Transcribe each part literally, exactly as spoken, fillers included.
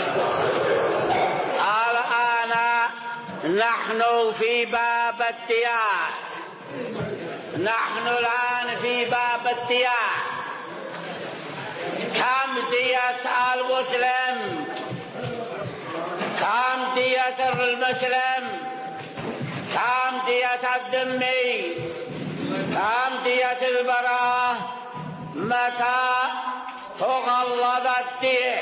الآن نحن في باب الديات، نحن الآن في باب الديات. كم دية المسلم؟ كم دية المسلم؟ كم دية الذمي؟ كم دية البراء؟ متى تغلظ الدية؟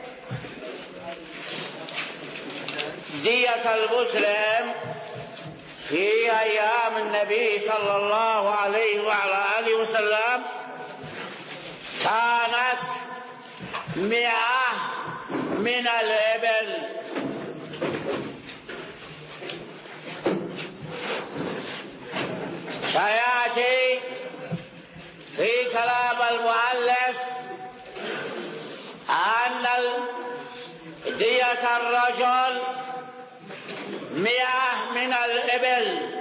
دية المسلم في أيام النبي صلى الله عليه وعلى آله وسلم كانت مئة من الإبل. سيأتي في كلام المؤلف أن دية الرجل مئة من الإبل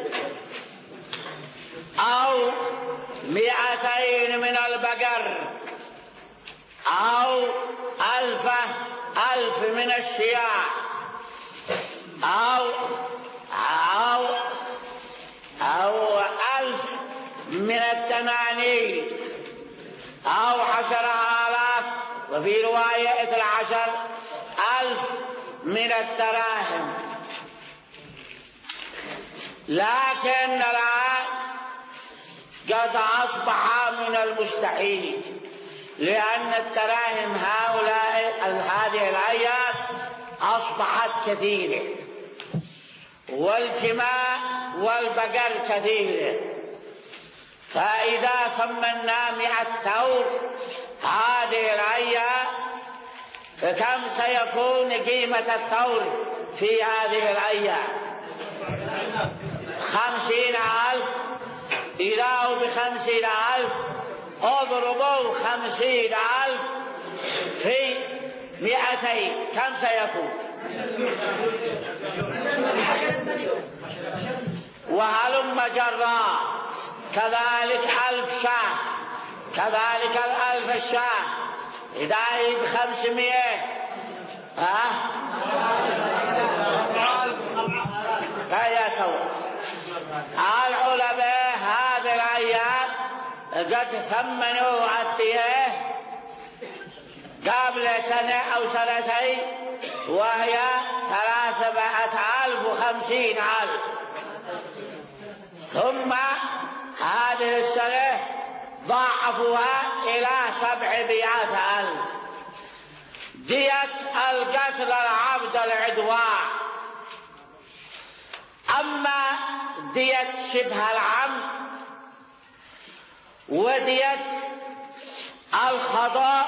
أو مئتين من البقر أو ألفة ألف من الشياط أو أو أو ألف من التنانير أو عشر آلاف، وفي رواية اثنى عشر ألف من الدراهم. لكن الآن قد أصبح من المستحيل، لأن الدراهم هؤلاء هذه الأيام أصبحت كثيرة، والجماع والبقر كثيرة، فإذا ثمنا مئة ثور هذه الأيام فكم سيكون قيمة الثور في هذه الأيام؟ خمسين ألف. إذا هو بخمسين ألف اضربوا خمسين ألف في مئتين كم سيكون؟ وهلم جرات. كذلك ألف شاه، كذلك الألف الشاه إذا هي بخمسمائة ها فهي سوا. العلماء هذه الأيام قد ثمنوا الدية قبل سنة أو سنتين وهي ثلاثمائة ألف وخمسين ألف، ثم هذه السنة ضاعفوها إلى سبعمائة ألف. دية القتل العبد العدوان. أما دية شبه العمد ودية الخطأ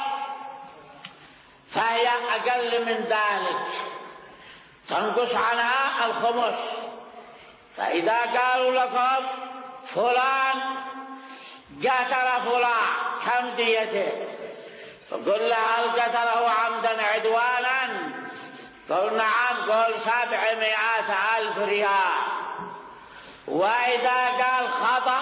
فهي أقل من ذلك، تنقص عنها الخمس. فإذا قالوا لكم فلان قتل فلان كم ديته؟ فقل له هل قتله عمدا عدوانا؟ قل نعم، قل سبعمائة ألف ريال. وإذا قال خطأ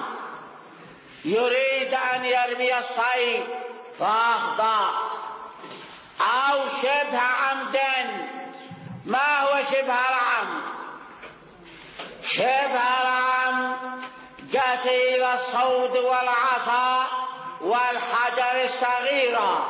يريد أن يرمي الصيد فأخطأ، أو شبه عمد. ما هو شبه العمد؟ شبه العمد قتيل الصوت والعصا والحجر الصغيرة،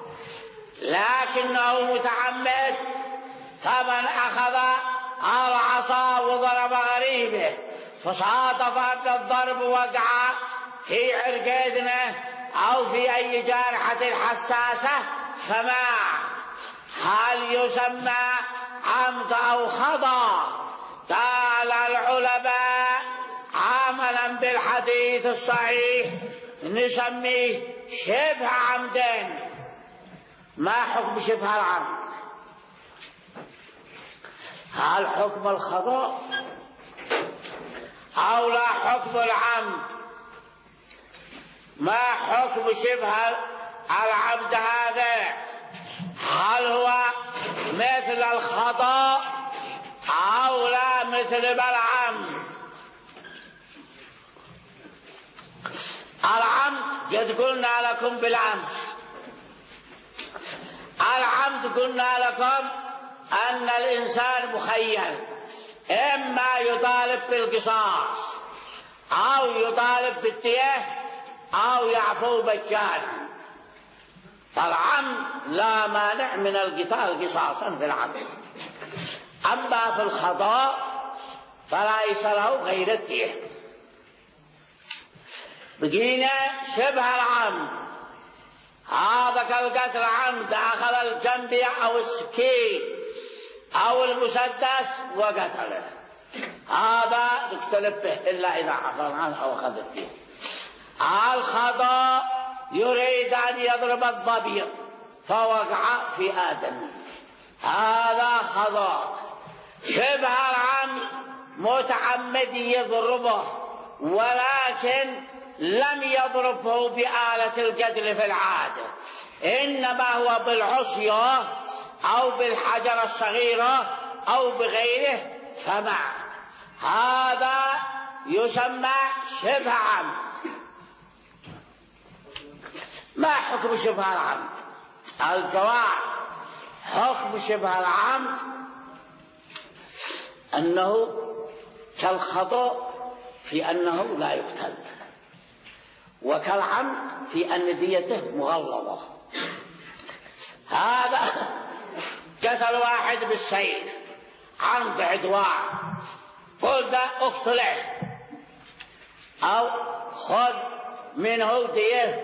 لكنه متعمد، فمن أخذ العصا وضرب غريبه فصادف الضرب وقع في عرق إذنه أو في أي جارحة حساسة فمات، هل يسمى عمد أو خطأ؟ قال العلماء عملا بالحديث الصحيح نسميه شبه عمدين. ما حكم شبه العمد؟ هل حكم الخطأ أو لا حكم العمد؟ ما حكم شبه العمد هذا؟ هل هو مثل الخطأ أو لا مثل العمد؟ العمد قد قلنا لكم بالأمس، العمد العمد قلنا لكم أن الإنسان مخير، إما يطالب بالقصاص أو يطالب بالدية أو يعفو مجانا. فالعمد لا مانع من القتال قصاصا في العمد. أما في الخطأ فليس له غير الدية. بقينا شبه العمد، هذا كالقتل عمد، أخذ الجنبية أو السكين أو المسدس وقتله، هذا نختلف به إلا إذا عفى عنه أو أخذ الدية. الخطأ يريد أن يضرب الظبي فوقع في آدم، هذا خطأ. شبه العمد متعمد يضربه ولكن لم يضربه بآلة القتل في العادة، إنما هو بالعصية أو بالحجر الصغيرة أو بغيره فمات، هذا يسمى شبه عمد. ما حكم شبه العمد؟ الجواب: حكم شبه العمد أنه كالخطأ في أنه لا يقتل، وكالعمد في أن ديته مغلظة. هذا قتل واحد بالسيف عمد عدوان، قلت اقتله أو خذ منه دية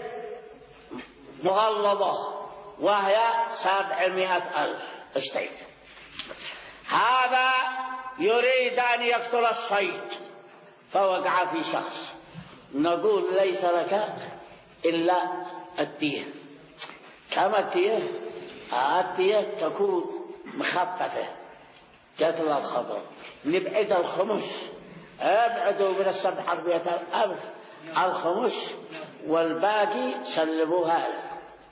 مغلظة وهي سبعمائة ألف اشتيت. هذا يريد أن يقتل الصيد فوقع في شخص، نقول ليس لك إلا الدية. كما الدية؟ الدية تكون مخففة قتل الخطأ، نبعد الخمس، ابعدوا من السبع أربعة ألف الخمس والباقي سلموها له.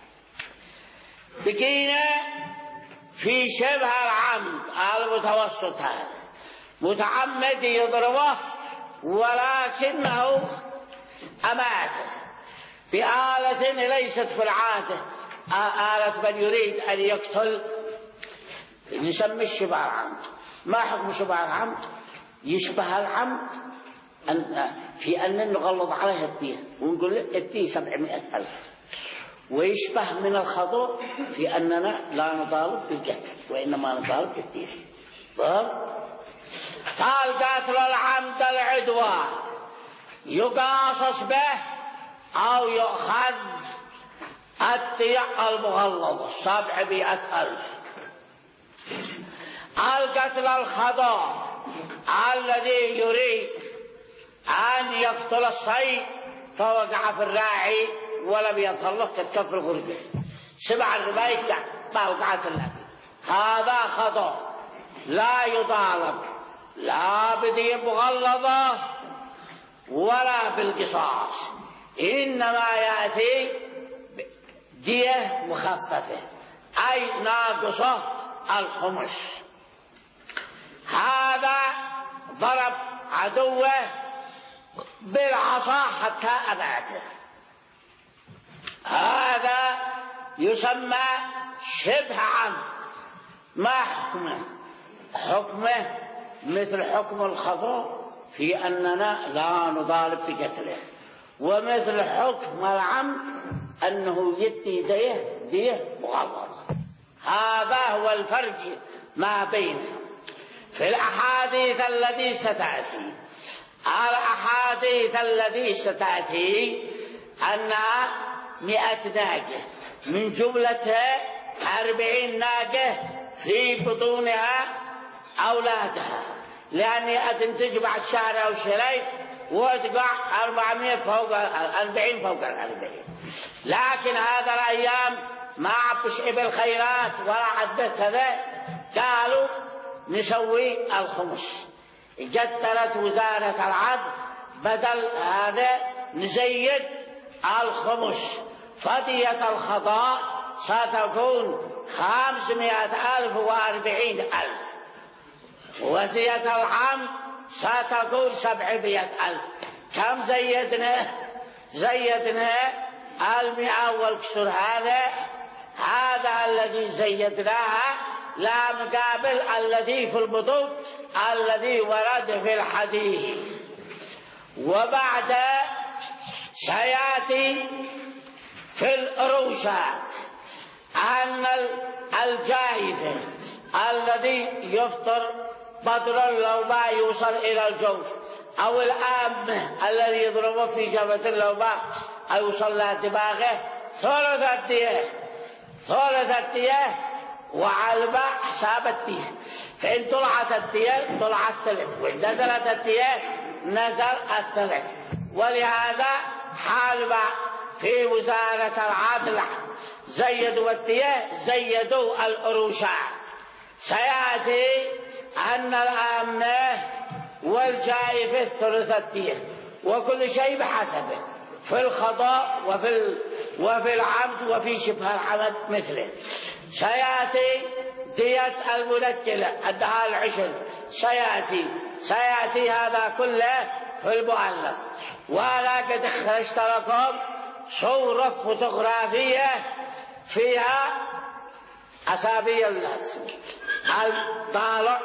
بقينا في شبه العمد المتوسط، هذا متعمد يضربه ولكنه أماته بآلة ليست في العادة، آلة من يريد أن يقتل، نسمي شبه العمد. ما حكم شبه العمد؟ يشبه العمد أن في أن نغلظ عليه الدية ونقول الدية سبعمائة ألف، ويشبه من الخطأ في أننا لا نطالب بالقتل وإنما نطالب بالدية. قال قاتل العمد العدوان يقاصص به أو يؤخذ الدية المغلظة سبعمائة ألف. القتل الخطأ الذي يريد أن يقتل الصيد فوقع في الراعي ولم يصل له كتكف الغرقة، سبع الربايع ما وقعت له، هذا خطأ لا يطالب لا بدية مغلظة ولا بالقصاص، إنما يأتي دية مخففة أي ناقصة الخمس. هذا ضرب عدوه بالعصا حتى أماته، هذا يسمى شبه عمد. ما حكمه؟ حكمه مثل حكم الخطأ في أننا لا نطالب بقتله، ومثل حكم العمد أنه يدي ديه ديه مغلظة. هذا هو الفرق ما بينه. في الأحاديث التي ستأتي الأحاديث التي ستأتي أنها مئة ناقة من جملتها أربعين ناقة في بطونها أولادها، لأنها تنتج بعد شهر أو شهرين وتقع أربعمائة فوق أربعين فوق الأربعين. لكن هذا الأيام ما عبش إبل خيرات ولا عبه كذا، قالوا نسوي الخمس. جدلت وزارة العدل بدل هذا نزيد الخمس، فدية الخطأ ستكون خمسمائة ألف وأربعين ألف، وزية العمد ستكون سبعمائة ألف. كم زيدنا؟ زيدنا المئة والكسر، هذا هذا الذي زيدناها، لا مقابل الذي في البطون الذي ورد في الحديث. وبعد سيأتي في الأروشات أن الجائفة الذي يفطر بدرا لو ما يوصل إلى الجوف، أو الآمة الذي يضرب في جبهة لو ما يوصل لها دماغه، ثلث الدية، ثلث الدية، وعلى الماء حساب الدية. فإن طلعت الدية طلع الثلث، وإن نزلت الدية نزل الثلث. ولهذا حال ما في وزارة العدل زيدوا الدية زيدوا الأروشات. سيأتي أن الآمنة والجائفة ثلث الدية، وكل شيء بحسبه، في الخطأ وفي وفي العمد وفي شبه العمد مثله. سيأتي دية المنجلة أنها العشر، سيأتي سيأتي هذا كله في المؤلف. وأنا قد أخرجت لكم صورة فوتوغرافية فيها أسامي الطالع،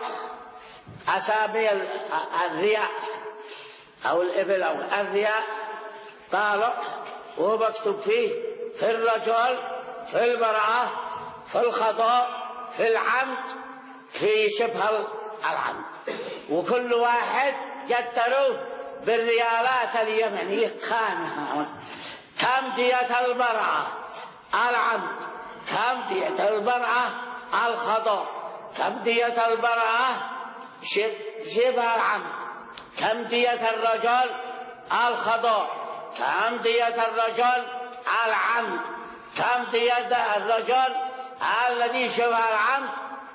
أسامي الرياء أو الإبل أو الرياء طالع، ومكتوب فيه في الرجل، في المرأة، في الخطأ، في العمد، في شبه العمد. وكل واحد قدروه بالريالات اليمنية خانها. كم دية المرأة العمد، كم دية المرأة الخطأ، كم دية المرأة شبه العمد، كم دية الرجل الخطأ، كم دية الرجل العمد، كم دية الرجل الذي شبه العمد.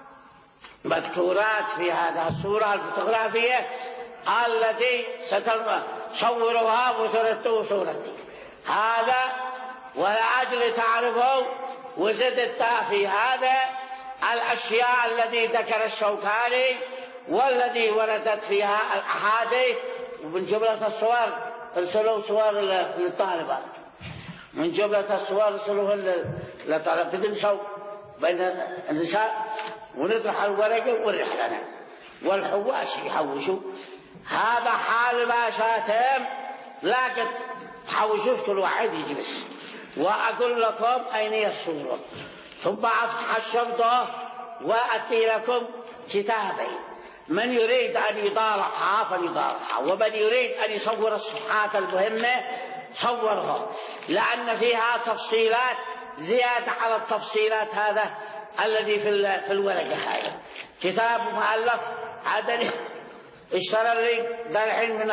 مذكورات في هذه الصورة الفوتوغرافية التي ستصورها وترتب صورتي. هذا ولأجل تعرفوا وزدت في هذا الأشياء التي ذكر الشوكاني والذي وردت فيها الأحاديث. ومن جملة الصور ارسلوا صور للطالبات، من جملة الصور ارسلوها للطالبات، تنسوا بين النساء ونطرح الورقة والرحلة والحواش يحوشوا. هذا حال ما شاتم، لكن تحوشوش كل واحد يجلس. وأقول لكم أين هي الصورة، ثم أفتح الشنطة وأتي لكم كتابين، من يريد أن يطالعها فليطالعها، ومن يريد أن يصور الصفحات المهمة صورها، لأن فيها تفصيلات زيادة على التفصيلات هذا الذي في في الورقة. هذا كتاب مؤلف عدني اشترى لي درعين من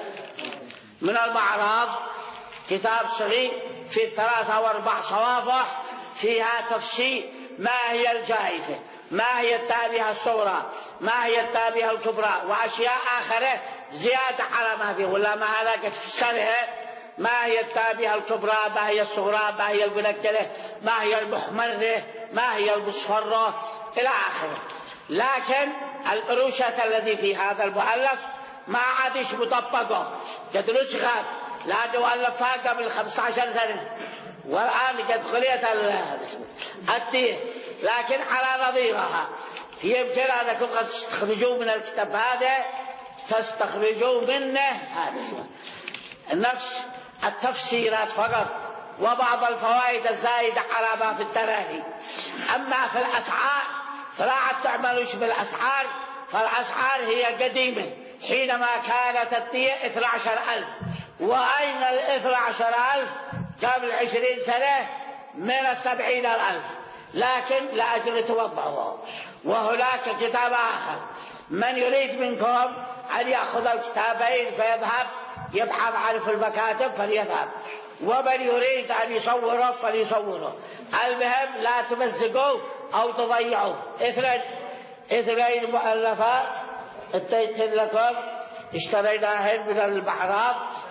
من المعراض، كتاب صغير في ثلاثة وأربع صفائح فيها تفصيل ما هي الجائفة، ما هي التابعة الصغرى، ما هي التابعة الكبرى، وأشياء آخرة زيادة على ما فيه. ولا ما هذا قد فسرها، ما هي التابعة الكبرى، ما هي الصغرى، ما هي المنكلة، ما هي المحمرة، ما هي المصفرة إلى آخره. لكن الأروشة الذي في هذا المؤلف ما عادش مطبقة، قد نسخت، لأنه ألفها قبل خمسة عشر سنة والآن قد خليت الدين، لكن على نظيرها. يمكن أنكم قد تستخرجوا من الكتاب هذا تستخرجوا منه هذا اسمه نفس التفسيرات فقط وبعض الفوائد الزائدة على ما في التراهي. أما في الأسعار فلا عاد تعملوش بالأسعار، فالأسعار هي قديمة حينما كانت الدية اثني عشر ألف. وأين الاثني عشر ألف؟ قبل عشرين سنة من السبعين ألف، لكن لأجل توضعه. وهناك كتاب آخر، من يريد منكم أن يأخذ الكتابين فيذهب يبحث عنه في المكاتب فليذهب، ومن يريد أن يصوره فليصوره. المهم لا تمزقوا أو تضيعوا. اثنين اثنين مؤلفات اتيتن لكم اشتريناهن من المعراض.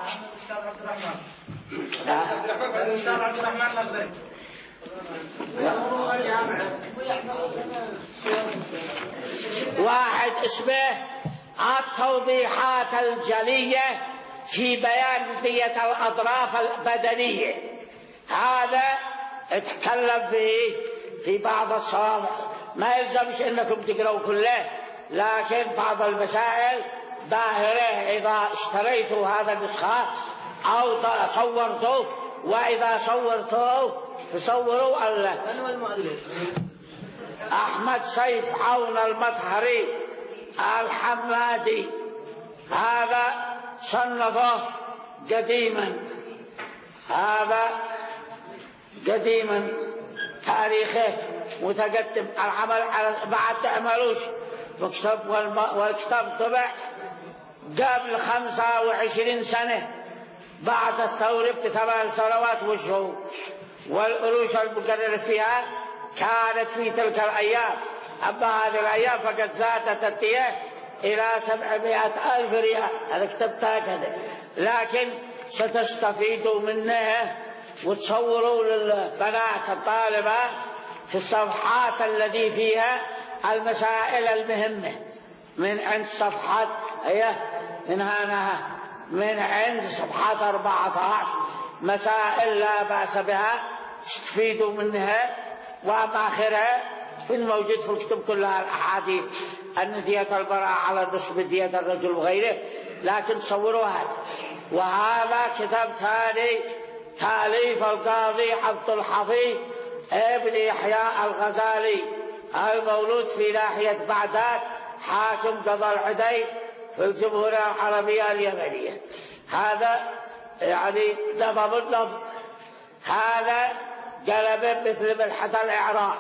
واحد اسمه التوضيحات الجلية في بيان دية الأطراف البدنية. هذا اتكلم فيه في بعض الصوامع، ما يلزمش انكم تقرأوا كله، لكن بعض المسائل ظاهره إذا اشتريتوا هذا النسخة أو صورتوا، وإذا صورتوا تصوروا الله. أحمد سيف عون المطهري الحمادي، هذا صنفه قديما، هذا قديما تاريخه متقدم، العمل بعد تعملوش، والكتاب طبع قبل خمسة وعشرين سنة بعد الثورة بثمان سنوات وشهور، والقروش المقرر فيها كانت في تلك الأيام، أما هذه الأيام فقد زادت التيه إلى سبعمائة ألف ريال، هذا كتبتها كذا، لكن ستستفيدوا منه وتصوروا للبنات الطالبة في الصفحات التي فيها المسائل المهمة، من عند صفحة هي من هنا من عند صفحة أربعة عشر مسائل لا بأس بها تستفيدوا منها، وأما آخرها في الموجود في الكتب كلها الأحاديث أن دية المرأة على نصف دية الرجل وغيره، لكن تصوروا هذا. وهذا كتاب ثاني تأليف القاضي عبد الحفيظ ابن يحيى الغزالي المولود في ناحية بغداد، حاكم قضاء العدي في الجمهورية العربية اليمنية. هذا يعني نظم النظم، هذا قلب مثل ملحة الإعراب،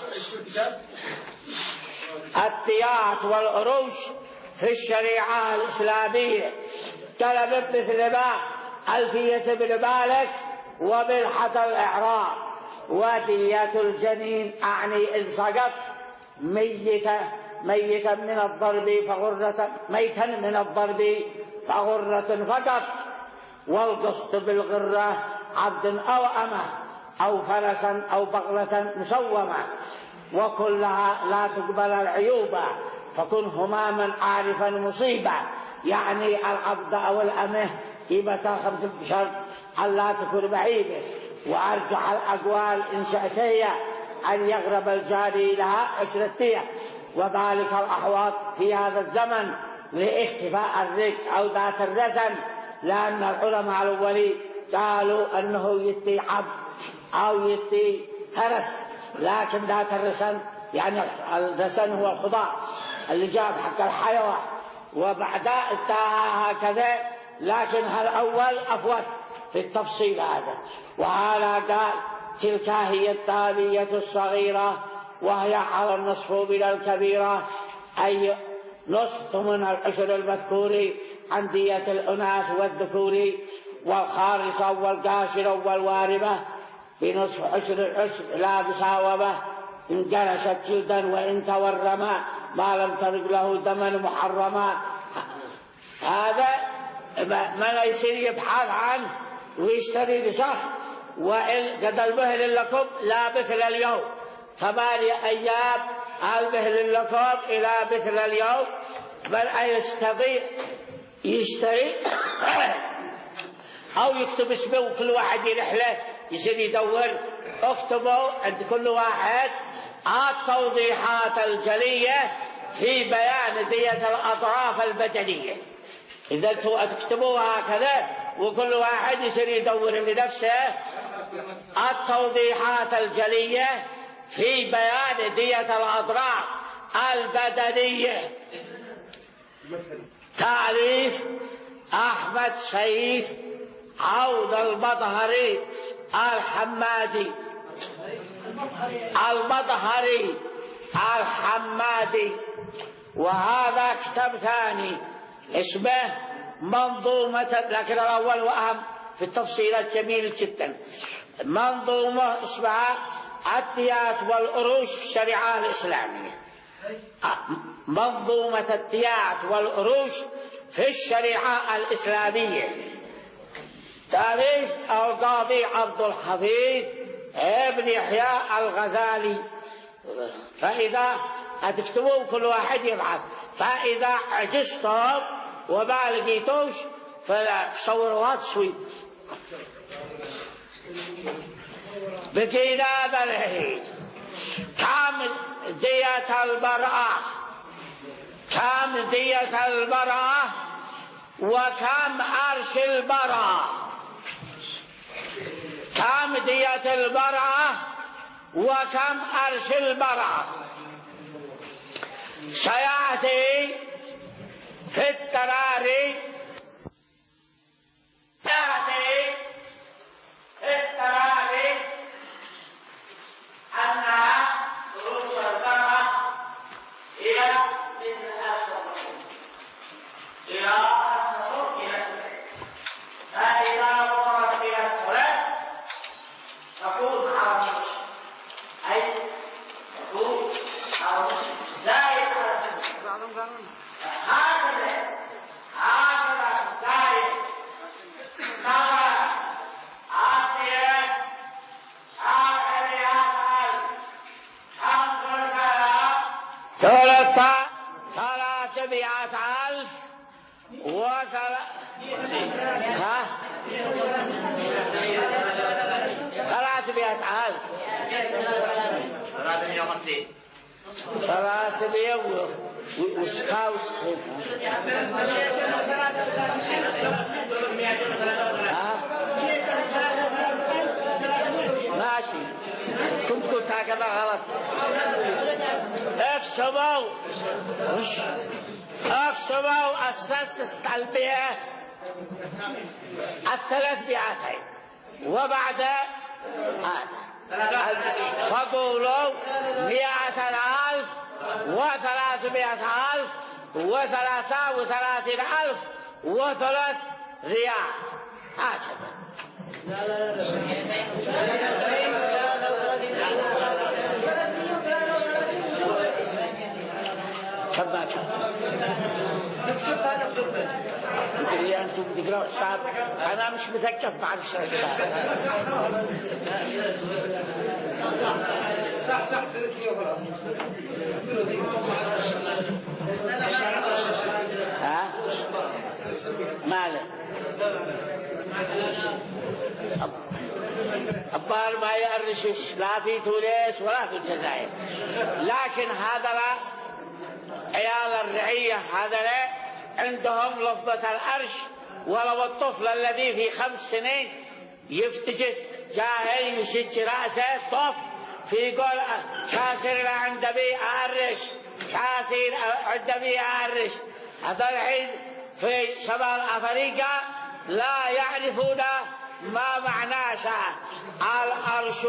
التيات والعروش في الشريعة الإسلامية، قلب مثل ما ألفية بن مالك وملحة الإعراب. ودية الجنين أعني إن سقط ميتا ميتا من الضرب فغرة ميتا من الضرب فغرة فقط، والقسط بالغرة عبد أو أمة أو فرسا أو بغلة مسومة، وكلها لا تقبل العيوبة، فكن هماما عارفا مصيبة، يعني العبد أو الأمة قيمتها خمسة بشرط ألا تكون بعيدة. وأرجح الأقوال إن شئت هي أن يغرب الجاري لها عشرتية، وذلك الأحوط في هذا الزمن لاختفاء الرق أو ذات الرسن، لأن العلماء الأولين قالوا أنه يتي عبد أو يتي فرس، لكن ذات الرسن يعني الرسن هو الخضار اللي جاب حق الحيوان، وبعد انتهى هكذا، لكن هالأول أفوت في التفصيل هذا. وهذا قال تلك هي التالية الصغيرة، وهي على النصف من الكبيرة، أي نصف من العشر المذكور عن دية الأناث والذكور، والخارصة والقاشرة والواربة بنصف عشر العشر لا مساومة، إن جلست جلدا وإن تورما ما لم ترق له دما محرما. هذا من يصير يبحث عنه ويشتري نسخ، وإن قد المهل لكم لا مثل اليوم، ثمانية أيام المهل لكم إلى مثل اليوم، بل أن يستطيع يشتري أو يكتب اسمه، وكل واحد يرحله يصير يدور، اكتبوا عند كل واحد التوضيحات الجلية في بيان دية الأطراف البدنية. إذا تكتبوها هكذا وكل واحد يصير يدور لنفسه التوضيحات الجلية في بيان دية الأطراف البدنية. تأليف أحمد سيف عون المطهري الحمادي المطهري الحمادي. وهذا كتاب ثاني اسمه منظومة، لكن الأول وأهم في التفصيلات جميل جدا، منظومة اسمها التيات والعروش في الشريعة الإسلامية. منظومة التيات والعروش في الشريعة الإسلامية، تأليف القاضي عبد الحفيظ ابن يحيى الغزالي. فإذا هتكتبون كل واحد يبعث، فإذا عجزتم وما لقيتوش فصوروا تسوي. بقي هذا العيد. كم دية المرأة؟ كم دية المرأة؟ وكم عرش المرأة؟ كم دية المرأة وكم عرش المرأة؟ سيأتي في التراري سيأتي في التراري أن رؤوس المرأة إلى مثل الأسفل إلى أن تصل إلى الثلاث، فإذا وصلت إلى الثلاث تكون على النصف، أي تكون على النصف زائد على الثلاث. هكذا هكذا زائد نظرة عاطية عاقلة خمس ثلاثة ثلاثمائة ألف وثلاث ها ثلاثمائة ألف ثلاثمائة وخمسين ثلاثمائة وسكاوس ماشي. كنت قلت هكذا غلط. اقسموا اقسموا السادسة المئة الثلاثمائتين وبعد هذا فقولوا مئة ألف وثلاثمائة ألف وثلاثة وثلاثين ألف وثلاث ريال هكذا. كم اللي أنتم تقرأوا حساب أنا مش متكف مع الحساب. صح صح ثلاثمائة وخلاص. ها ماله الظاهر ما يأرشش لا في تونس ولا في الجزائر، لكن هذا عيال الرعية هذا عندهم لفظة الأرش. ولو الطفل الذي في خمس سنين يفتجد جاهل يشج رأسه طف في قول شاسر عند بي أرش شاسر عند بي أرش. هذا الحين في شمال أفريقيا لا يعرفون ما معناه الأرش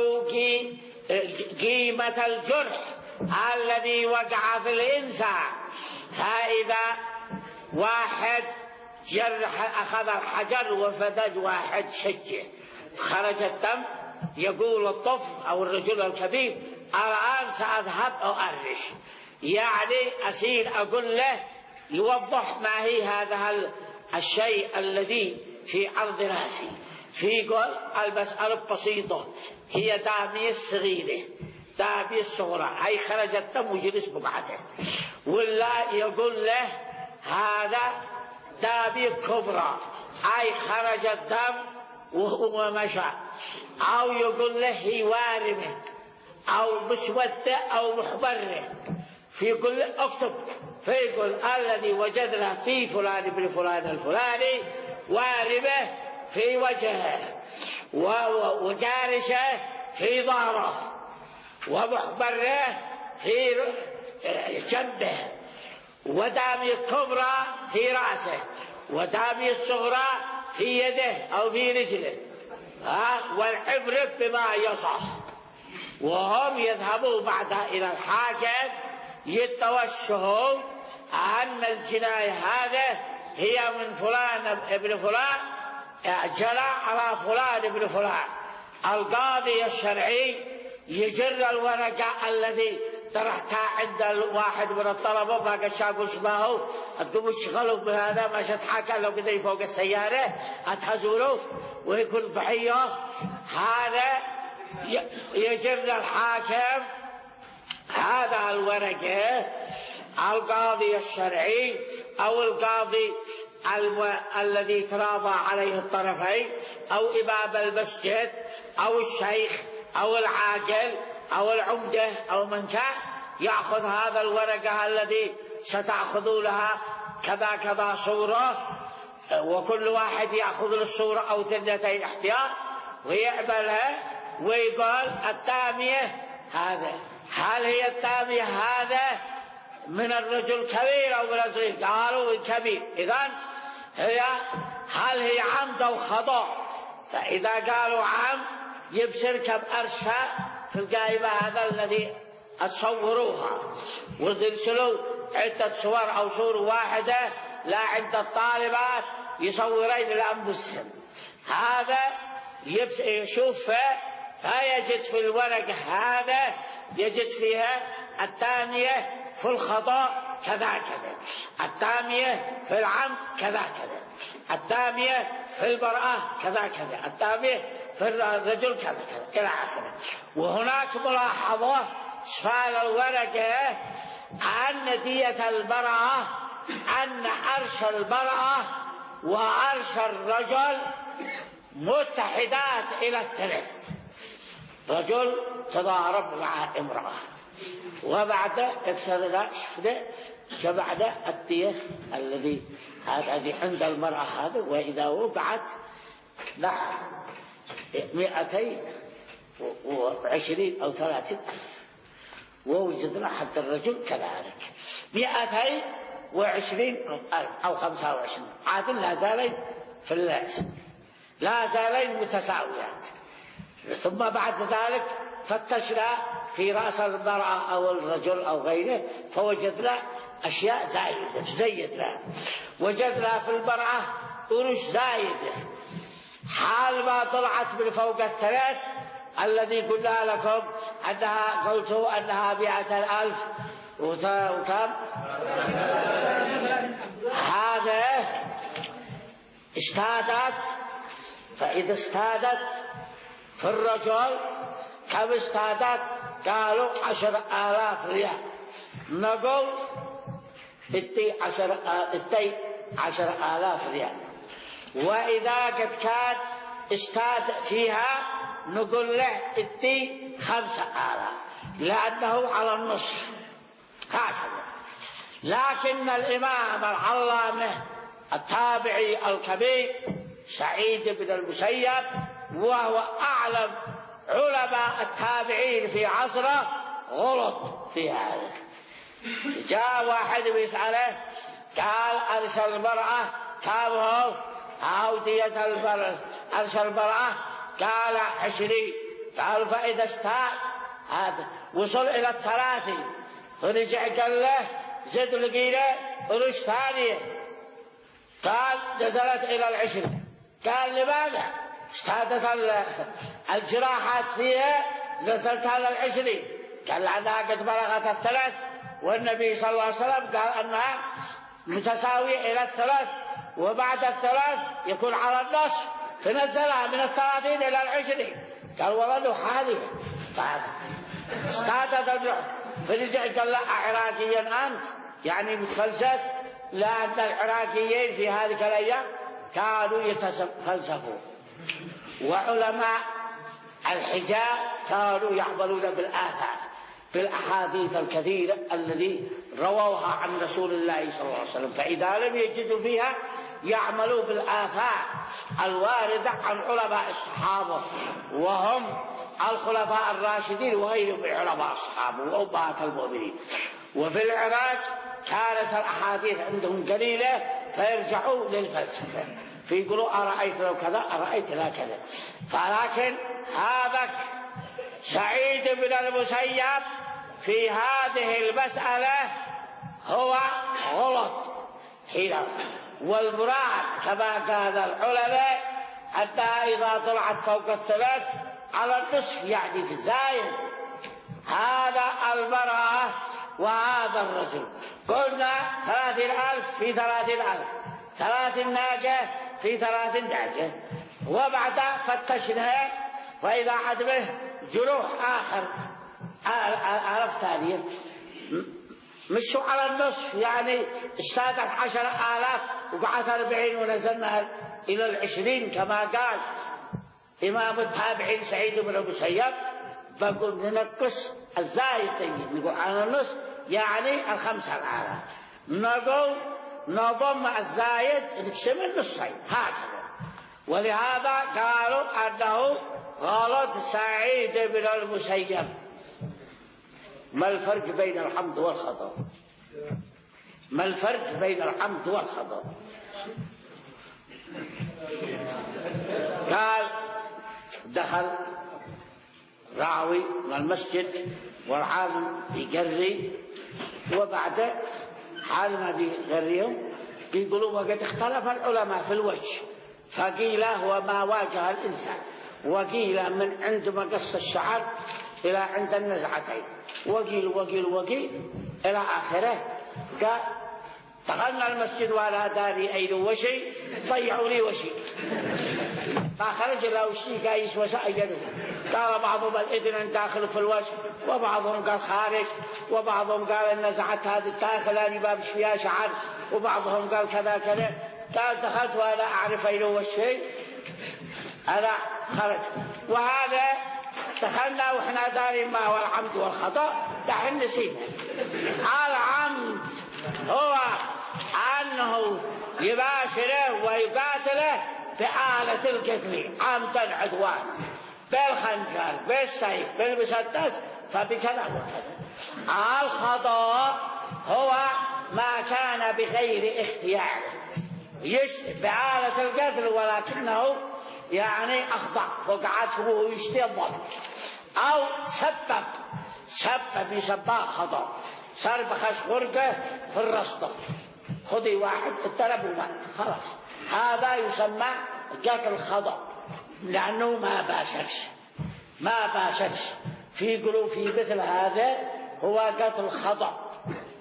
قيمة الجرح الذي وقع في الإنسان. فإذا واحد جرح أخذ الحجر وفدد واحد شجه خرج الدم، يقول الطفل أو الرجل الكبير الآن سأذهب أؤرش، يعني أسير أقول له يوضح ما هي هذا الشيء الذي في عرض رأسي. في قول المسألة بسيطة، هي دامية صغيرة دامية صغرى، أي خرج الدم وجلس بقعته، ولا يقول له هذا دامية كبرى أي خرج الدم وهو مشى، أو يقول له هي وارمة أو مسودة أو محمرة. فيقول له اكتب، فيقول الذي وجدنا في فلان بن فلان الفلاني وارمة في وجهه وجارشة في ظهره ومحمرة في جنبه ودامية كبرى في رأسه ودامية صغرى في يده أو في رجله، ها والعبرة بما يصح. وهم يذهبوا بعدها إلى الحاكم يتوشهوا أن الجناية هذا هي من فلان ابن فلان جرى على فلان ابن فلان. القاضي الشرعي يجر الورقة الذي طرحتها عند الواحد من الطلبة ما قد شافوا شبهه، تقوموا تشغلوا بهذا ما شتحاكى لو قدر فوق السيارة أتهزوله ويكون ضحية. هذا يجر الحاكم هذا الورقة القاضي الشرعي أو القاضي الو... الذي تراضى عليه الطرفين أو إمام المسجد أو الشيخ أو العاقل أو العمدة أو من كان يأخذ هذا الورقة الذي ستأخذوا لها كذا كذا صورة، وكل واحد يأخذ الصورة أو ثنتين احتياط ويعملها ويقول التامية هذا. هل هي التامية هذا من الرجل كبير أو من الصغير؟ قالوا كبير. إذن هي هل هي عمد أو خطأ؟ فإذا قالوا عمد يبصر كم أرشها في القائمة هذا الذي تصوروها وترسلوا عدة صور أو صورة واحدة لا عند الطالبات يصورين لأنفسهم. هذا يشوف فيجد في الورقة هذا يجد فيها التامية في الخطأ كذا كذا، التامية في العمد كذا كذا، التامية في المرأة كذا كذا، التامية في الرجل كذا كذا إلى آخره. وهناك ملاحظة أسفل الورقة أن دية المرأة أن عرش المرأة وعرش الرجل متحدات إلى الثلث. رجل تضارب مع امرأة وبعد افسد شفده فبعد الدية الذي هذه عند المرأة هذا، وإذا وقعت نحو مئتين وعشرين أو ثلاثين ألف، ووجدنا حتى الرجل كذلك مئتين وعشرين ألف أو خمسة وعشرين، عاد لا زالين في الليس لا زالين متساويات. ثم بعد ذلك فتشنا في رأس المرأة أو الرجل أو غيره فوجدنا أشياء زايدة زيدنا، وجدنا في المرأة قروش زايدة حال ما طلعت من فوق الثلاث الذي قلنا لكم أنها قلتوا أنها مئة ألف وكم هذا اشتادت. فإذا استادت في الرجل كم استادت؟ قالوا عشر آلاف ريال. نقول اتي عشر اتي عشر آلاف ريال. وإذا قد كان استاد فيها نقول له اتي خمسة آلاف لأنه على النصف هكذا. لكن الإمام العلامة التابعي الكبير سعيد بن المسيب وهو أعلم علماء التابعين في عصره غلط في هذا. جاء واحد بيسأله قال أرسل المرأة كم هو أو دية المرأة؟ أرسل المرأة قال عشرين. قال فإذا استاء هذا وصل إلى الثلاثين فرجع قال له زد لقينا قروش ثانية. قال نزلت إلى العشرين. قال لماذا؟ اشتادت الجراحات فيها نزلت على العشرين. قال لأنها قد بلغت الثلاث والنبي صلى الله عليه وسلم قال أنها متساوية إلى الثلاث وبعد الثلاث يكون على النصف فنزلها من الثلاثين إلى العشرين. قال ولده حاليا استادت الجراحة. فرجع قال لا عراقيا أنت يعني متفلسف، لأن العراقيين في هذه الأيام كانوا يتفلسفون، وعلماء الحجاز كانوا يعملون بالآثار بالأحاديث الكثيرة التي رووها عن رسول الله صلى الله عليه وسلم، فإذا لم يجدوا فيها يعملوا بالآثار الواردة عن علماء الصحابة وهم الخلفاء الراشدين وغيرهم من علماء الصحابة وأمهات المؤمنين. وفي العراق كانت الأحاديث عندهم قليلة فيرجعوا للفلسفة فيقولوا أرأيت لو كذا أرأيت لا كذا. فلكن هذا سعيد بن المسيب في هذه المسألة هو غلط حينها. والمراد كما قال العلماء حتى إذا طلعت فوق الثلاث على النصف يعني في الزايد هذا المرأة وهذا الرجل. قلنا ثلاثين ألف في ثلاثين ألف، ثلاثين ناقة في ثلاثين ناقة. وبعد فتشناها وإذا عدمه جروح آخر آلاف ثانية مشوا على النصف يعني استادت عشر آلاف وقعت أربعين ونزلنا إلى العشرين كما قال إمام التابعين سعيد بن المسيب بقول ننقص الزايد طيب، نقول على النص يعني الخمسة الآلاف، نقول نضم الزايد نقسم النصين هكذا. ولهذا قالوا أنه غلط سعيد بن المسيب. ما الفرق بين الحمد والخطأ؟ ما الفرق بين الحمد والخطأ؟ قال دخل راوي من المسجد والعالم يقري، وبعد حال ما بيقريهم بيقولوا وقد اختلف العلماء في الوجه، فقيل هو ما واجه الإنسان، وقيل من عند مقص الشعر إلى عند النزعتين، وقيل وقيل وقيل إلى آخره. قال دخلنا المسجد ولا داري أين وشي، ضيعوا لي وشي، فخرج له وشي قايس وسأجده. قال بعضهم الإذن داخل في الوجه، وبعضهم قال خارج، وبعضهم قال النزعت هذه الداخل هذه ما بش فيها شعر، وبعضهم قال كذا كذا. قال دخلت ولا أعرف أين وشي، أنا خرج. وهذا دخلنا وإحنا دارين ما هو العمد والخطأ، دحين نسينا. العمد هو أنه يباشره ويقاتله بآلة القتل عمدا عدوانا، بالخنجر بالسيف بالمسدس فبكذا وكذا. الخطأ هو ما كان بغير اختياره، يشتي بآلة القتل ولكنه يعني أخطأ وقعت هو يشتي الضرب، أو سبب سبب يسبب خطأ، صار بخش غرقه في الرصدة، خذي واحد الترب ومات خلاص، هذا يسمى قتل خطأ، لأنه ما باشرش ما باشرش في قلوب في مثل هذا هو قتل خطأ.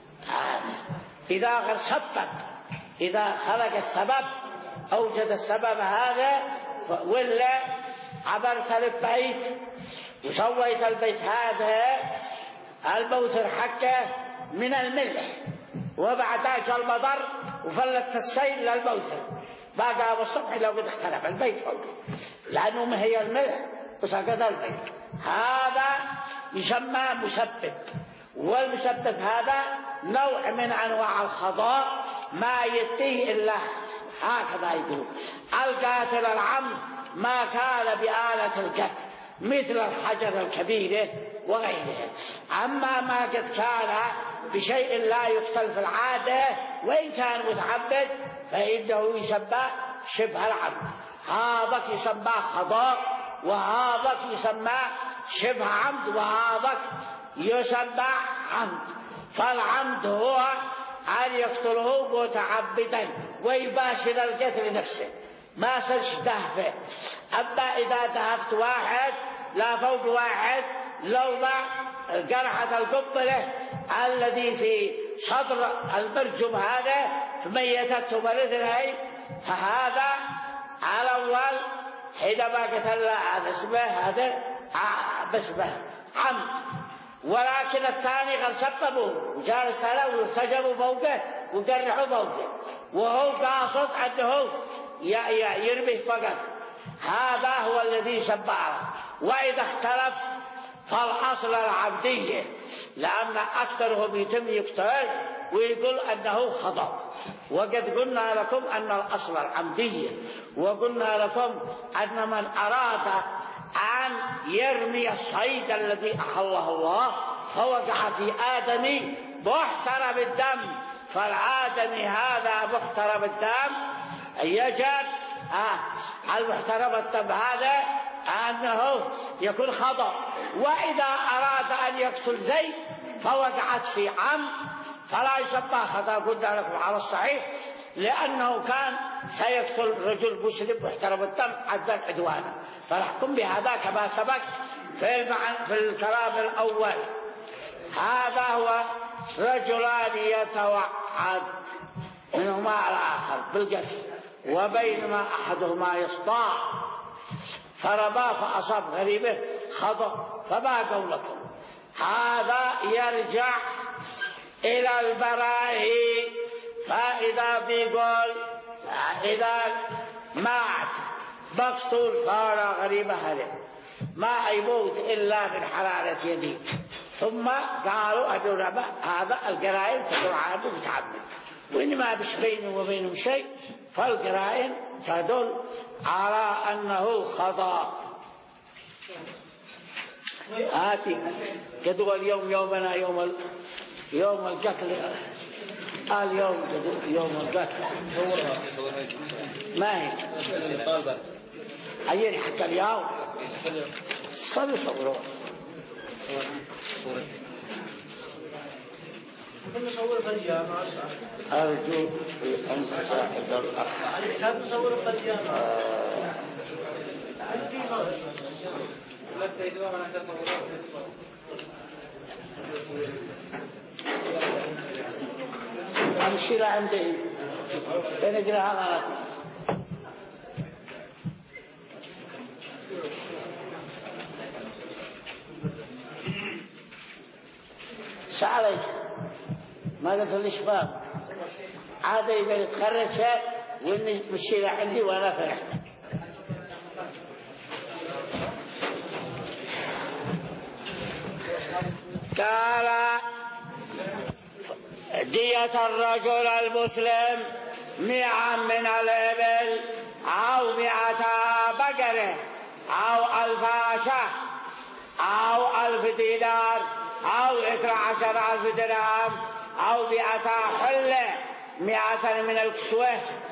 إذا سبب إذا خلق السبب أوجد السبب هذا، ولا عبرت للبيت وسويت البيت هذا البوثر حقه من الملح، وبعد ذلك المطر وفلت السيل للبوثر، بقى بالصبح لو قد اختلف البيت فوقه لأنه ما هي الملح وسقط البيت، هذا يسمى مسبب. والمسبب هذا نوع من أنواع الخطأ ما يتيه إلا هكذا يقولوا. القاتل العمد ما كان بآلة القتل مثل الحجر الكبيرة وغيره، أما ما قد كان بشيء لا يقتل في العادة وإن كان متعبد فإنه يسمى شبه العمد، هذا يسمى خطأ وهذا يسمى شبه عمد وهذا يسمى عمد. فالعمد هو أن يقتله متعبدا ويباشر القتل نفسه، ما صرش دهفه. أما إذا دهفت واحد لا فوق واحد لولا جرحة القبلة الذي في صدر المرجم هذا فميتته بالاثنين، فهذا على أول حينما قتل هذا اسمه هذا باسمه عمد. ولكن الثاني قد سببوا وجار السلام وارتجبوا فوقه وجرحوا فوقه وهو قاصد أنه يرمي فقط، هذا هو الذي سبعه. وإذا اختلف فالأصل العبدية، لأن أكثرهم يتم يقتل ويقول أنه خطأ، وقد قلنا لكم أن الأصل العبدية، وقلنا لكم أن من أراد أن يرمي الصيد الذي أحله الله فوقع في آدم محترم الدم، فالآدمي هذا محترم الدم يجب آه المحترم الدم هذا أنه يكون خطأ. وإذا أراد أن يقتل زيد فوقعت في عمد فلا يسمى خطأ، قلنا لكم على الصحيح، لأنه كان سيقتل رجل مسلم محترم الدم عدم عدوانا، فنحكم بهذا كما سبق في, في الكلام الأول. هذا هو رجلان يتوعد منهما الآخر بالقتل، وبينما أحدهما يصطاع فرمى فأصاب غريبه خطأ، فما قولكم؟ هذا يرجع إلى البراهين. فإذا بيقول إذا مات مقتول صار غريبة عليه، ما يموت إلا من حرارة يدي. ثم قالوا أجل هذا القرائن تدل على متعمد، وإن ما بش بينه وبينهم شيء، فالقرائن تدل على أنه خطأ. آتي قدوا اليوم يومنا يوم ال... يوم القتل، اليوم يوم القتل ما هي عيني حتى اليوم صلوا صوروا نصور قديان أرجو أن أساعد الأخ. كم نصور قديان؟ أمشي لعندي بنقرأ غلط. سألك ما قلت ليش باب عادة يبقى يتخرج وإني مشي لعندي وأنا فرحت. قال دية الرجل المسلم مئة من الإبل أو مئة بقرة أو ألف شاة أو ألف دينار أو اثنا عشر ألف درهم أو مئة حلة مئة من الكسوة،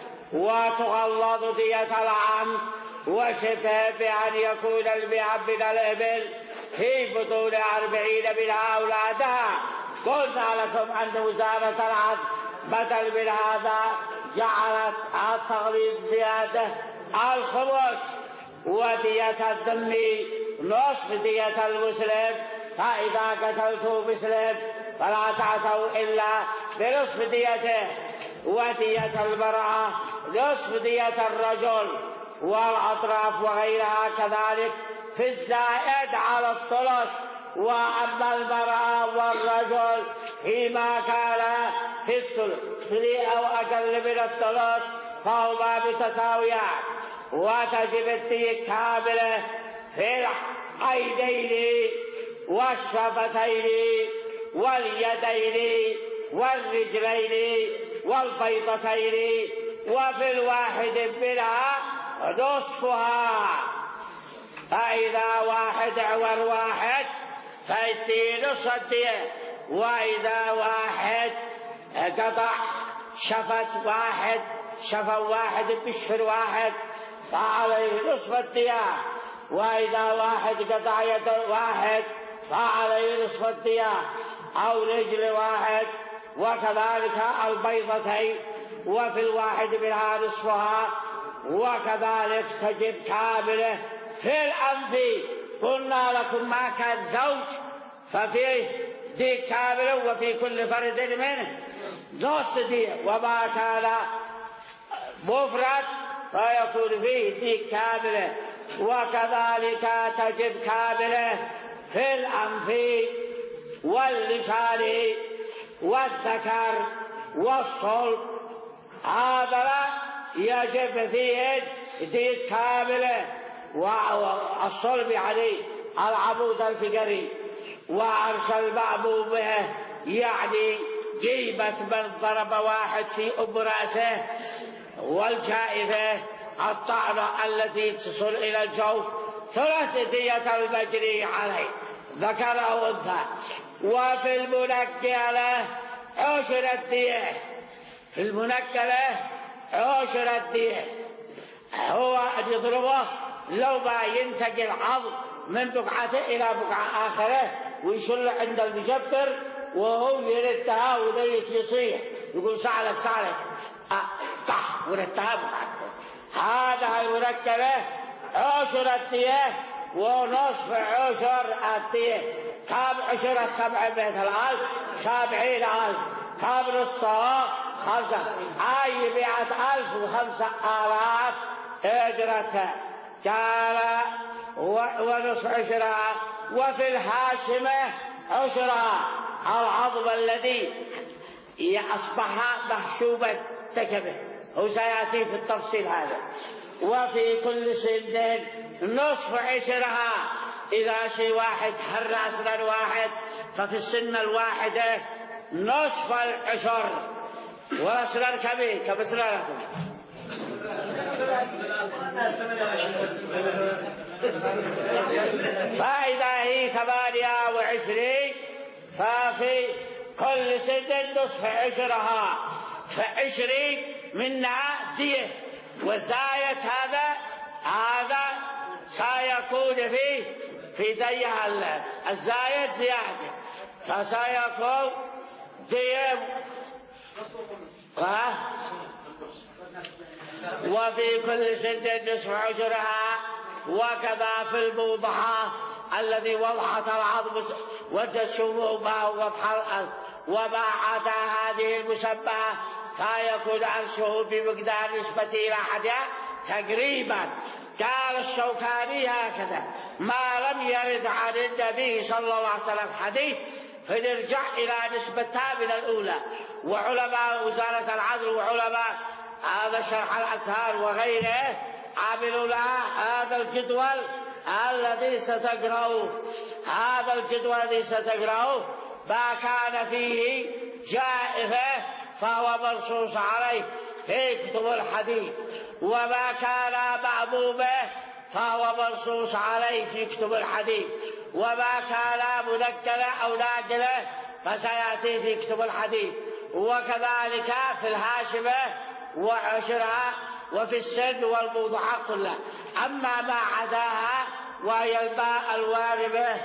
وتغلظ دية العمد وشبه بأن يكون المئة من الإبل في بطون أربعين من أولادها. قلنا لكم أن وزارة العدل بدل من هذا جعلت التغليظ زيادة الخمس، ودية الذمي نصف دية المسلم، فإذا قتلتوا مسلم فلا تعتوا إلا بنصف ديته، ودية المرأة نصف دية الرجل، والأطراف وغيرها كذلك في الزائد على الثلث. وأما المرأة والرجل فيما كان في الثلث أو أقل من الثلث فهما متساويان، وتجب الدية كاملة في العينين والشفتين واليدين والرجلين والبيضتين، وفي الواحد منها نصفها. فإذا واحد عور واحد فيدي نصف الدية، وإذا واحد قطع شفت واحد شفا واحد بشفر واحد فعليه نصف الدية، وإذا واحد قطع يد واحد فعليه نصف الدية أو رجل واحد، وكذلك البيضتين وفي الواحد منها نصفها، وكذلك تجب كاملة في الأنف. قلنا لكم ما كان زوج ففيه دي كاملة وفي كل فرد منه نص دي، وما كان مفرد فيكون فيه دي كاملة، وكذلك تجب كاملة في الأنف واللسان والذكر والصلب. هذا يجب فيه دي كاملة، والصلب يعني العمود الفقري، وعرش المعموم به يعني جيبة من ضرب واحد في أم رأسه، والجائفة الطعنة التي تصل إلى الجوف ثلاث دية المجري عليه ذكر أو أنثى. وفي المنكلة عشر الدية، في المنكلة عشر الدية، هو أن يضربه لو ما ينتقل عظم من بقعته إلى بقعة آخره ويشل عند المجبر وهو يردها وذيك يصيح يقول سعلك سعلك طح وردها بقعته. هذا المنكلة عشر الدية ونصف عشر الدية. كم عشر السبع بيت الألف سبعين ألف، كم نصها خمسة أي مئة ألف وخمسة آلاف إجرته. قال ونصف عشرها. وفي الهاشمة عشرها العظم الذي أصبح محشوبا تكبه، وسيأتي في التفصيل هذا. وفي كل سن نصف عشرها. إذا شيء واحد حر أصلا واحد ففي السن الواحدة نصف العشر، وأصلا كبير كبسراركم. فإذا هي ثمانية وعشرين ففي كل سن نصف عشرها، فعشرين منها دية، والزايد هذا هذا سيكون فيه في ديها الزايد زيادة، فسيكون دية. وفي كل سن نصف عشرها. وكذا في الموضحة الذي وضحت العظم وتشوفها وضح وما عدا هذه المشبهة فيكون عرشه بمقدار نسبة إلى أحدها تقريبا. قال الشوكاني هكذا: ما لم يرد عن النبي صلى الله عليه وسلم حديث فنرجع إلى نسبتها من الأولى. وعلماء وزارة العدل وعلماء هذا شرح الأزهار وغيره عاملوا لها هذا الجدول الذي ستقرأه. هذا الجدول الذي ستقرأه ما كان فيه جائزة فهو منصوص عليه في كتب الحديث، وما كان مأمومه فهو منصوص عليه في كتب الحديث، وما كان منكرا أو ناقلا فسيأتي في كتب الحديث. وكذلك في الهاشمة وعشرها وفي السن والموضحة كلها. أما ما عداها وهي الماء الواردة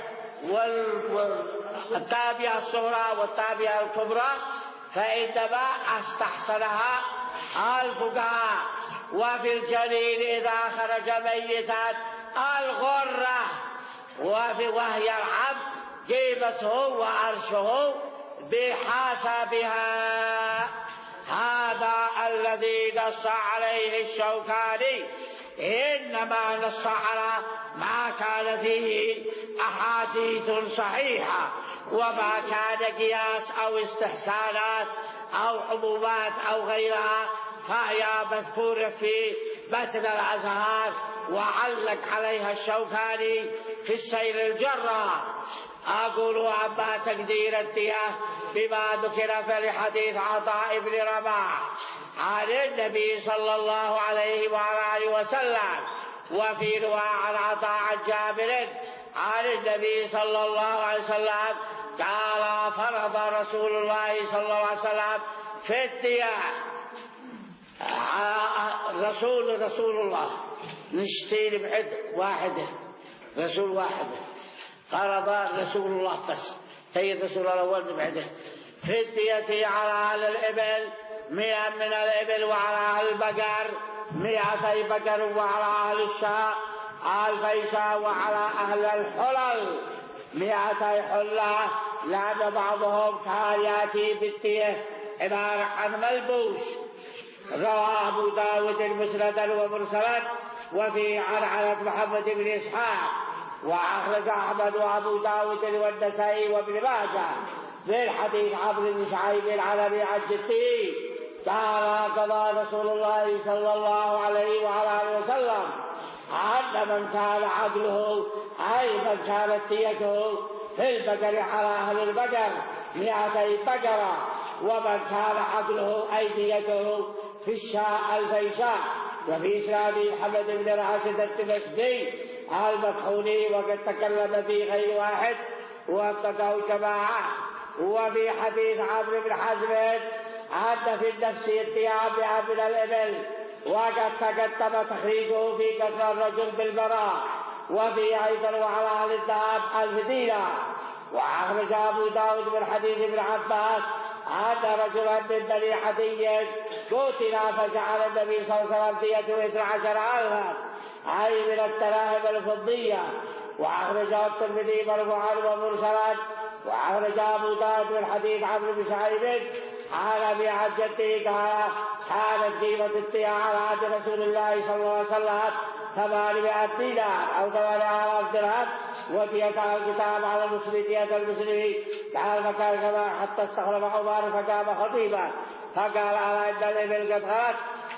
والتابعة الصغرى والتابعة الكبرى فإنما استحسنها الفقهاء. وفي الجليل إذا خرج ميتا الغرة وهي العبد جيبته وعرشه بحسبها. هذا الذي نص عليه الشوكاني، إنما نص على ما كان فيه أحاديث صحيحة، وما كان قياس أو استحسانات أو عمومات أو غيرها فهي مذكورة في متن الأزهار. وعلق عليها الشوكاني في السير الجرة. أقول أما تقدير الدية بما ذكر في الحديث عطاء بن رباح عن النبي صلى الله عليه وآله وسلم، وفي رواية عن عطاء عن جابر عن النبي صلى الله عليه وسلم قال: فرض رسول الله صلى الله عليه وسلم في الدية. رسول رسول الله نشتري بعد واحدة، رسول واحدة فرض رسول الله بس سيد رسول الله الأول بعده في الدية على أهل الإبل مئة من الإبل، وعلى أهل البقر مئتي بقر، وعلى أهل الشاء ألفي شاء، وعلى أهل الحلل مئتي حلة، لأن بعضهم كان يأتي بالدية عبارة عن ملبوس. رواه أبو داود مسندا ومرسلا، وفي عن محمد بن إسحاق، وأخرج أحمد وأبو داود والنسائي وابن ماجه من حديث عمرو بن شعيب عن أبي عن جده قال: قضى رسول الله صلى الله عليه وعلى آله وسلم أن من كان عدله أي من كانت ديته في البقر على أهل البقر مئتي بقرة، ومن كان عدله أي ديته في الشاء ألفي شاء. وفي إسناد محمد بن راشد الدمشقي المطحوني وقد تكلم في غير واحد واتقوا الجماعة. وفي حديث عمرو بن حزم أن في النفس الثياب من الإبل، وقد تقدم تخريجه في كسر الرجل بالبراء. وفي أيضا وعلى أهل الذهب ألف دينار. وأخرج أبو داود من حديث ابن عباس أن رجلا من بني عدي قتل فجعل النبي صلى الله عليه وسلم ديته اثني عشر ألفا أي من الدراهم الفضية. وأخرج الترمذي مرفوعا ومرسلا. وأخرج أبو داود من حديث عمرو بن شعيب عن أبي عن جده قال: كانت قيمة الدية على عهد رسول الله صلى الله عليه وسلم ثمانمائة دينار أو ثمانية آلاف درهم، ودية الكتاب على المسلم دية المسلمين. قال: فكان كما حتى استخرج عمر فقام خطيبا فقال: ألا إن الإبل قد خلت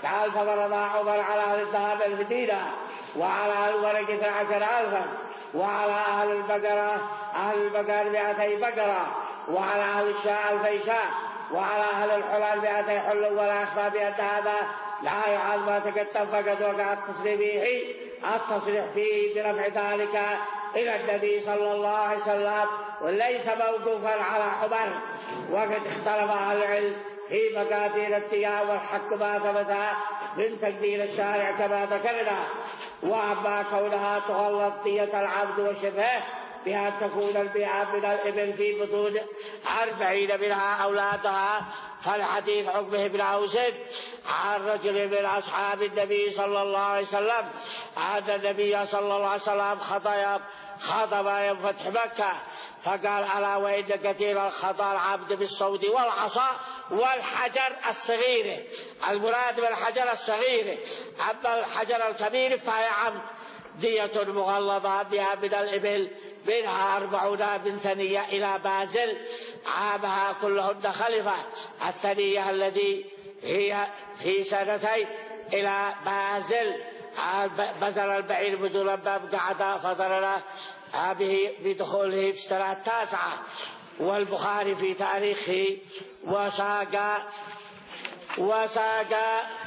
قال ففرض عمر على أهل الذهب المدينة وعلى أهل الورق اثنا عشر ألفا وعلى أهل البقرة أهل البقر مئتي بقرة وعلى أهل الشاء ألفي شاء وعلى أهل الحلال مئتي حل ولا أخفى بأن هذا لا يعاد ما تكتب فقد وقع التصريح فيه التصريح فيه برفع ذلك إلى النبي صلى الله عليه وسلم وليس موقوفا على عمر. وقد اختلف أهل العلم في مقادير الثياب والحق ما ثبت من تقدير الشارع كما ذكرنا. وأما كونها تغلظ دية العبد وشبهه بأن تكون البيعة من الإبل في بطون أربعين منها أولادها فالحديث حكمه بن أوسد عن رجل من أصحاب النبي صلى الله عليه وسلم أن النبي صلى الله عليه وسلم خطب خطب يوم فتح مكة فقال ألا وإن كثير الخطأ العبد بالصوت والعصا والحجر الصغير. المراد بالحجر الصغير، أما الحجر الكبير فهي عمد. دية مغلظة بها من الإبل منها أربعون من ثنية إلى بازل عامها كلهن خلفة. الثنية الذي هي في سنتين إلى بازل بذل البعير بدون باب قعد فضرنا به بدخوله في السنة التاسعة. والبخاري في تاريخه وساق وساق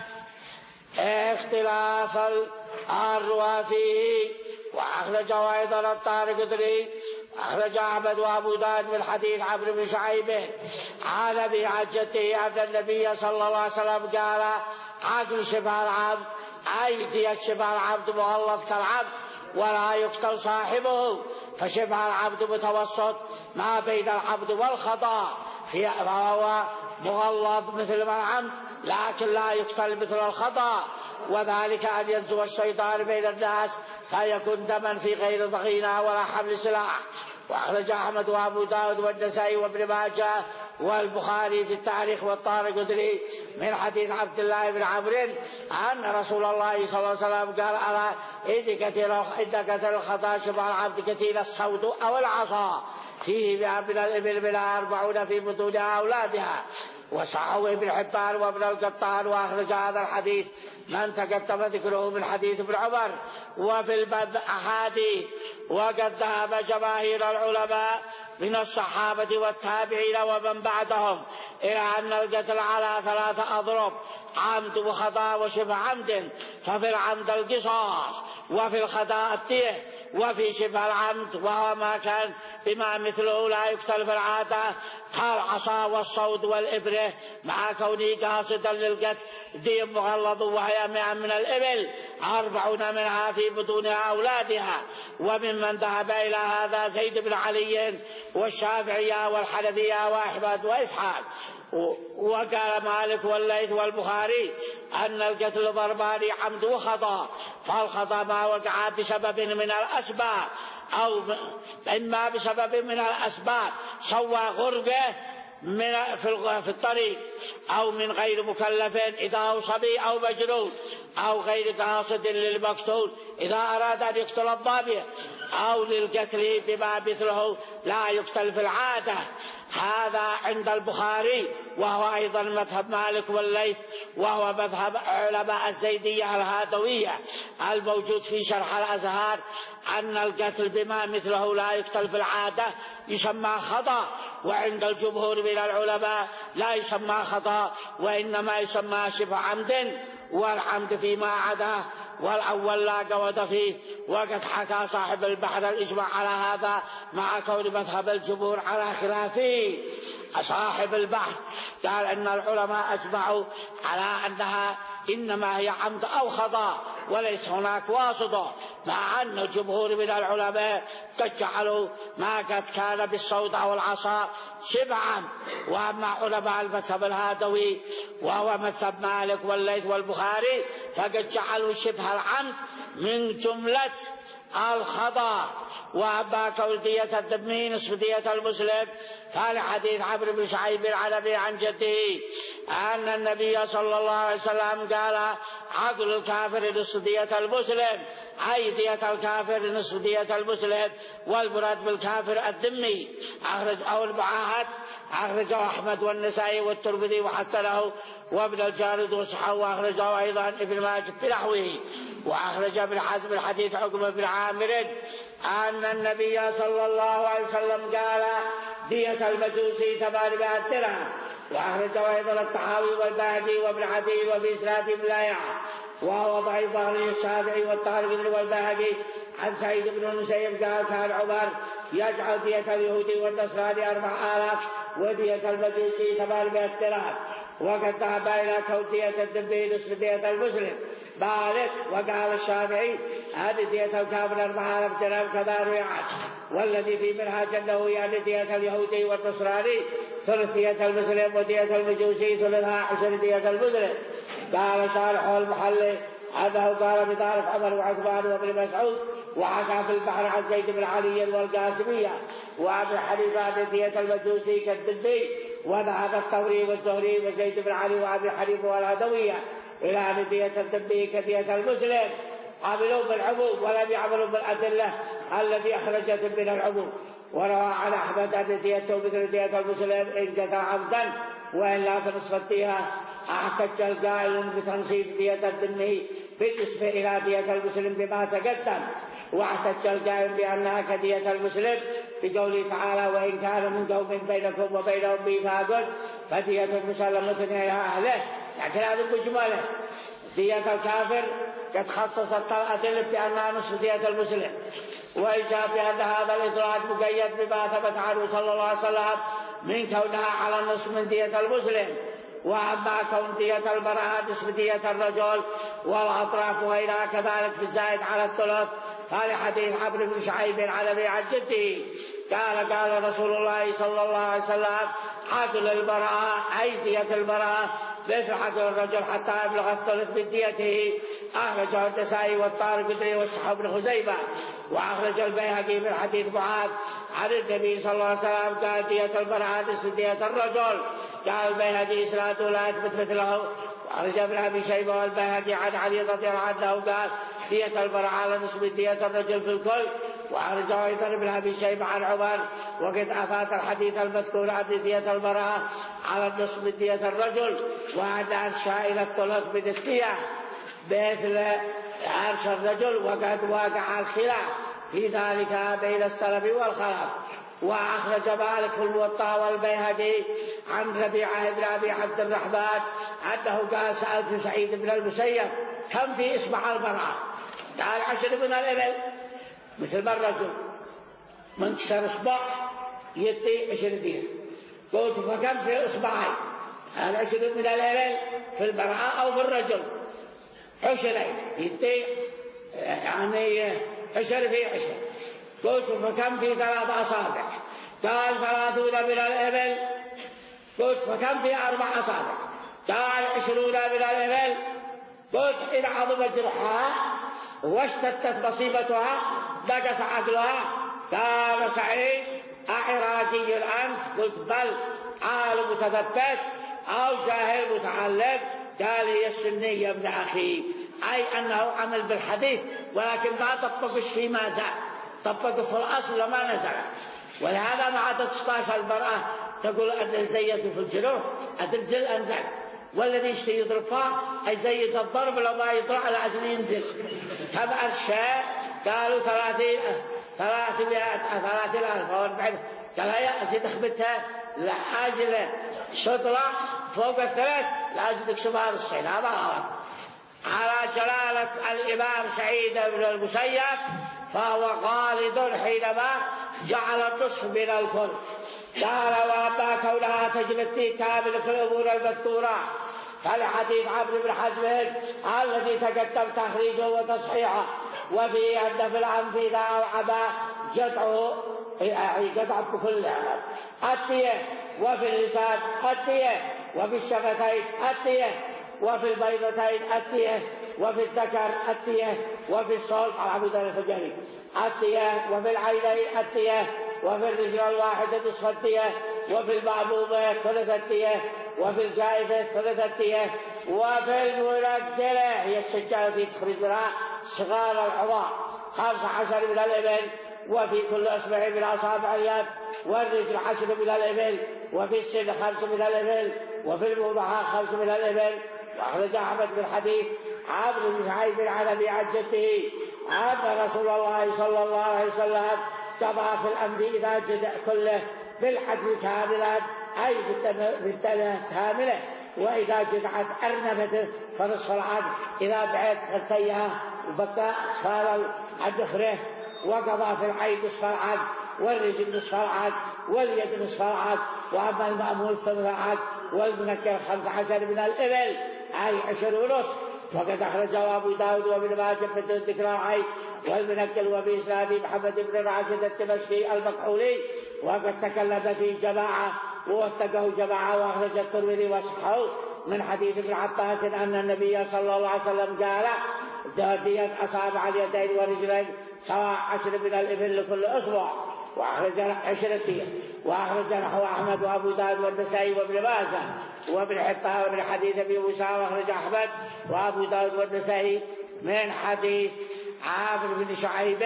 اختلاف الرواة فيه. وأخرجه أيضا الطارقطني أخرج أحمد وأبو داود من حديث عمرو بن شعيب عن أبي عن جده أن النبي صلى الله عليه وسلم قال عدل شبه العبد أي دية شبه العبد مغلظ كالعبد ولا يقتل صاحبه. فشبه العبد متوسط ما بين العبد والخطأ فهو مغلظ مثل ما العمد لكن لا يقتل مثل الخطأ. وذلك أن ينزو الشيطان بين الناس فيكون دما في غير ضغينة ولا حمل سلاح. وأخرج أحمد وأبو داود والنسائي وابن ماجه والبخاري في التاريخ والطارقطني من حديث عبد الله بن عمرو أن رسول الله صلى الله عليه وسلم قال ألا إن كثير كثير الخطأ شبه العبد كثير الصوت أو العصا فيه بها من الإبل منها أربعون في بطون أولادها. وصححه ابن حبان وابن القطان. وأخرج هذا الحديث من تقدم ذكره من حديث ابن عمر. وفي الباب أحاديث وقد ذهب جماهير العلماء من الصحابة والتابعين ومن بعدهم إلى أن القتل على ثلاثة أضرب عمد وخطأ وشبه عمد. ففي العمد القصاص وفي الخطأ الدية وفي شبه العمد وهو ما كان بما مثله لا يقتل في العادة كالعصا والصوت والإبرة مع كونه قاصدا للقتل دية مغلظ وهي مئة من الإبل أربعون منها في بطون أولادها. وممن ذهب إلى هذا زيد بن علي والشافعية والحنفية وأحمد وإسحاق. وقال مالك والليث والبخاري أن القتل ضربان عمد وخطأ. فالخطأ ما وقع بسبب من الأسباب أو إما بسبب من الأسباب سوى غربة من في الطريق أو من غير مكلف إذا هو صبي أو مجنون أو غير قاصد للمقتول إذا أراد أن يقتل الضابع أو للقتل بما مثله لا يقتل في العادة. هذا عند البخاري وهو أيضا مذهب مالك والليث وهو مذهب علماء الزيدية الهادوية الموجود في شرح الأزهار أن القتل بما مثله لا يقتل في العادة يسمى خطأ. وعند الجمهور من العلماء لا يسمى خطأ وإنما يسمى شبه عمد والعمد فيما عداه والأول لا قود فيه. وقد حكى صاحب البحر الإجماع على هذا مع كون مذهب الجمهور على خلافه. صاحب البحر قال أن العلماء أجمعوا على أنها إنما هي عمد أو خطأ وليس هناك واسطة مع أن الجمهور من العلماء قد جعلوا ما قد كان بالصوت أو العصا شبعا. وأما علماء المذهب الهادوي وهو مذهب مالك والليث والبخاري فقد جعلوا شبه العمد من جملة الخطأ. وأما كون دية الذمي نصف دية المسلم، قال حديث عمرو بن شعيب العنبي عن جده أن النبي صلى الله عليه وسلم قال عقل الكافر نصف دية المسلم، أي دية الكافر نصف دية المسلم، والمراد بالكافر الذمي. أخرج أو المعاهد، أخرجه أحمد والنسائي والترمذي وحسنه وابن الجارود وصححه، وأخرجه أيضا ابن ماجه بنحوه. وأخرج ابن حزم الحديث عقبة بن عامر أن النبي صلى الله عليه وسلم قال دية المجوسي ثمانمائة درهم. وأخرجه أيضا الطحاوي والباهقي وابن عدي وفي إسناده لا، وهو ضعيف. أخرجه الشافعي والطارقي والباهقي عن سعيد بن المسيب قال كان عمر يجعل دية اليهودي والنصراني أربع آلاف ودية المجوسي ثمانمائة درهم، وقد ذهب إلى كون دية الذمي نصف دية المسلم مالك. وقال الشافعي هذه دية الكافر أربع آلاف درهم كذا روي عنه. والذي في منهاج أنه يعني دية اليهودي والنصراني ثلث دية المسلم، ودية المجوسي ثلثها عشر دية المسلم. قال شارحه المحلي أنه قال بذلك عمر وعثمان وابن مسعود، وحكى في البحر عن زيد بن علي والقاسمية وأبي حنيفة دية المجوسي كالذمي. وذهب الثوري والزهري وزيد بن علي وأبي حنيفة والهدوية إلى أن دية الذمي كدية المسلم، عملوا بالعموم ولم يعملوا بالأدلة التي أخرجت من العموم. وروى عن أحمد أن ديته مثل دية المسلم إن قتل عمدا وإلا فنصف الدية. احتج القائل بتنصيص دية الذمي بالنسبة إلى دية المسلم بما تقدم، واحتج القائل بأنها كدية المسلم بقوله تعالى وإن كان من قوم بينكم وبينهم ميثاق فدية مسلمة إلى أهله. لكن هذا مجمله. دية الكافر قد خصصت الأدلة بأنها نصف دية المسلم، وإجاب بأن هذا الإطلاق مقيد بما ثبت عنه صلى الله عليه وسلم من كونها على النصف من دية المسلم. وأما كون دية المرأة نصف دية الرجل والأطراف وغيرها كذلك في الزائد على الثلث، قال حديث عمرو بن شعيب العنبي عن جده قال قال رسول الله صلى الله عليه وسلم عدل المرأة أي دية المرأة مثل عدل الرجل حتى يبلغ الثلث من ديته. أخرجه النسائي والطارقطني وصححه ابن خزيمة. وأخرج البيهقي من حديث معاذ عن النبي صلى الله عليه وسلم قال دية المرأة نصف دية الرجل. قال البيهقي إسناده لا يثبت مثله. وأخرج ابن أبي شيبة والبيهقي عن علي رضي الله عنه قال دية المرأة على نصف دية الرجل في الكل. وأخرجه أيضا ابن أبي شيبة عن عمر وقد أفات الحديث المذكور عن دية المرأة على النصف من دية الرجل، وأن أرشى إلى الثلث من الدية مثل عرش الرجل. وقد واقع الخلاف في ذلك بين السلف والخلف. وأخرج مالك في الموطأ والبيهقي عن ربيعة بن أبي عبد الرحمن أنه قال سألت سعيد بن المسيب كم في إصبع المرأة؟ قال عشر من الإبل مثل ما الرجل من كسر إصبع يدي عشر دية. قلت فكم في إصبعين؟ قال عشر من الإبل في المرأة أو في الرجل عشرين يدي يعني عشر في عشر. قلت فكم في ثلاث أصابع؟ قال ثلاثون من الإبل. قلت فكم في أربع أصابع؟ قال عشرون من الإبل. قلت إن عظم جرحها واشتدت مصيبتها ضاقت عقلها. قال سعيد أعراجي أنت؟ قلت بل عالم متثبت أو جاهل متعلم. قال هي السني يا ابن أخي، أي أنه عمل بالحديث ولكن ما طبقش فيما زال، طبقه في الأصل لما نزل. ولهذا ما عادت ستاشر المرأة تقول أن زيد في الجروح أتنزل أنزل، والذي يشتري يضربها أي زيد الضرب لما يطلع على أجل ينزل. كم أشياء؟ قالوا ثلاثين ثلاثمائة ثلاثين ألف وأربعين. قال يا أزيد أخبتها لأجل تطلع فوق الثلاث لأجل تكشفها بالصين. هذا غلط. على جلالة الإمام سعيد بن المسيب فهو خالد حينما جعل النصف من الكل. قال وأما كونها تجري في كامل في الأمور المذكورة كالحديث عمرو بن حزم الذي تقدم تخريجه وتصحيحه، وفيه أن في الأنف إذا أوعب جدعه جدع بكل الدية، وفي اللسان الدية، وفي الشفتين الدية، وفي البيضتين التيه، وفي الذكر التيه، وفي الصلب على عبد الفجري التيه، وفي العينين التيه، وفي الرجل الواحدة نصف التيه، وفي المعلومة ثلث التيه، وفي الجائفة ثلث التيه، وفي المنكلة هي الشجاعة التي تخرج منها صغار العظام خمس عشر من الإبل، وفي كل أصبع من أصابع اليد، والرجل عشر من الإبل، وفي السن خمس من الإبل، وفي الموضحة خمس من الإبل. وأخرج أحمد بن حديث عمرو بن شعيب عن أبي عن جده أن رسول الله صلى الله عليه وسلم جمع في الأمر إذا جدع كله بالحد كاملا أي بالدنة كاملة، وإذا جدعت أرنبته فنصف العدل إذا بعت غطيها وبقى أسفال الدخره، وقضى في العين نصف العدل، والرجل نصف العدل، واليد نصف العدل، وأما المأمول ثلث العدل، والمنكر خمس عشر من الإبل أي عشر ونصف. وقد أخرجه أبو داود وابن ماجه بدون ذكر العين والمنكل، وبإسناد محمد بن راشد الدمشقي المكحولي، وقد تكلم فيه جماعة ووثقه جماعة، وأخرج الترمذي وصححه من حديث ابن عباس أن النبي صلى الله عليه وسلم قال دية أصابع اليدين والرجلين سواء عشر من الإبل لكل أصبع، وأخرج عشرة دية. وأخرج نحو أحمد وأبو داود والنسائي وابن ماجه وابن حبان وابن حديث أبي موسى. وأخرج أحمد وأبو داود والنسائي من حديث عامر بن شعيب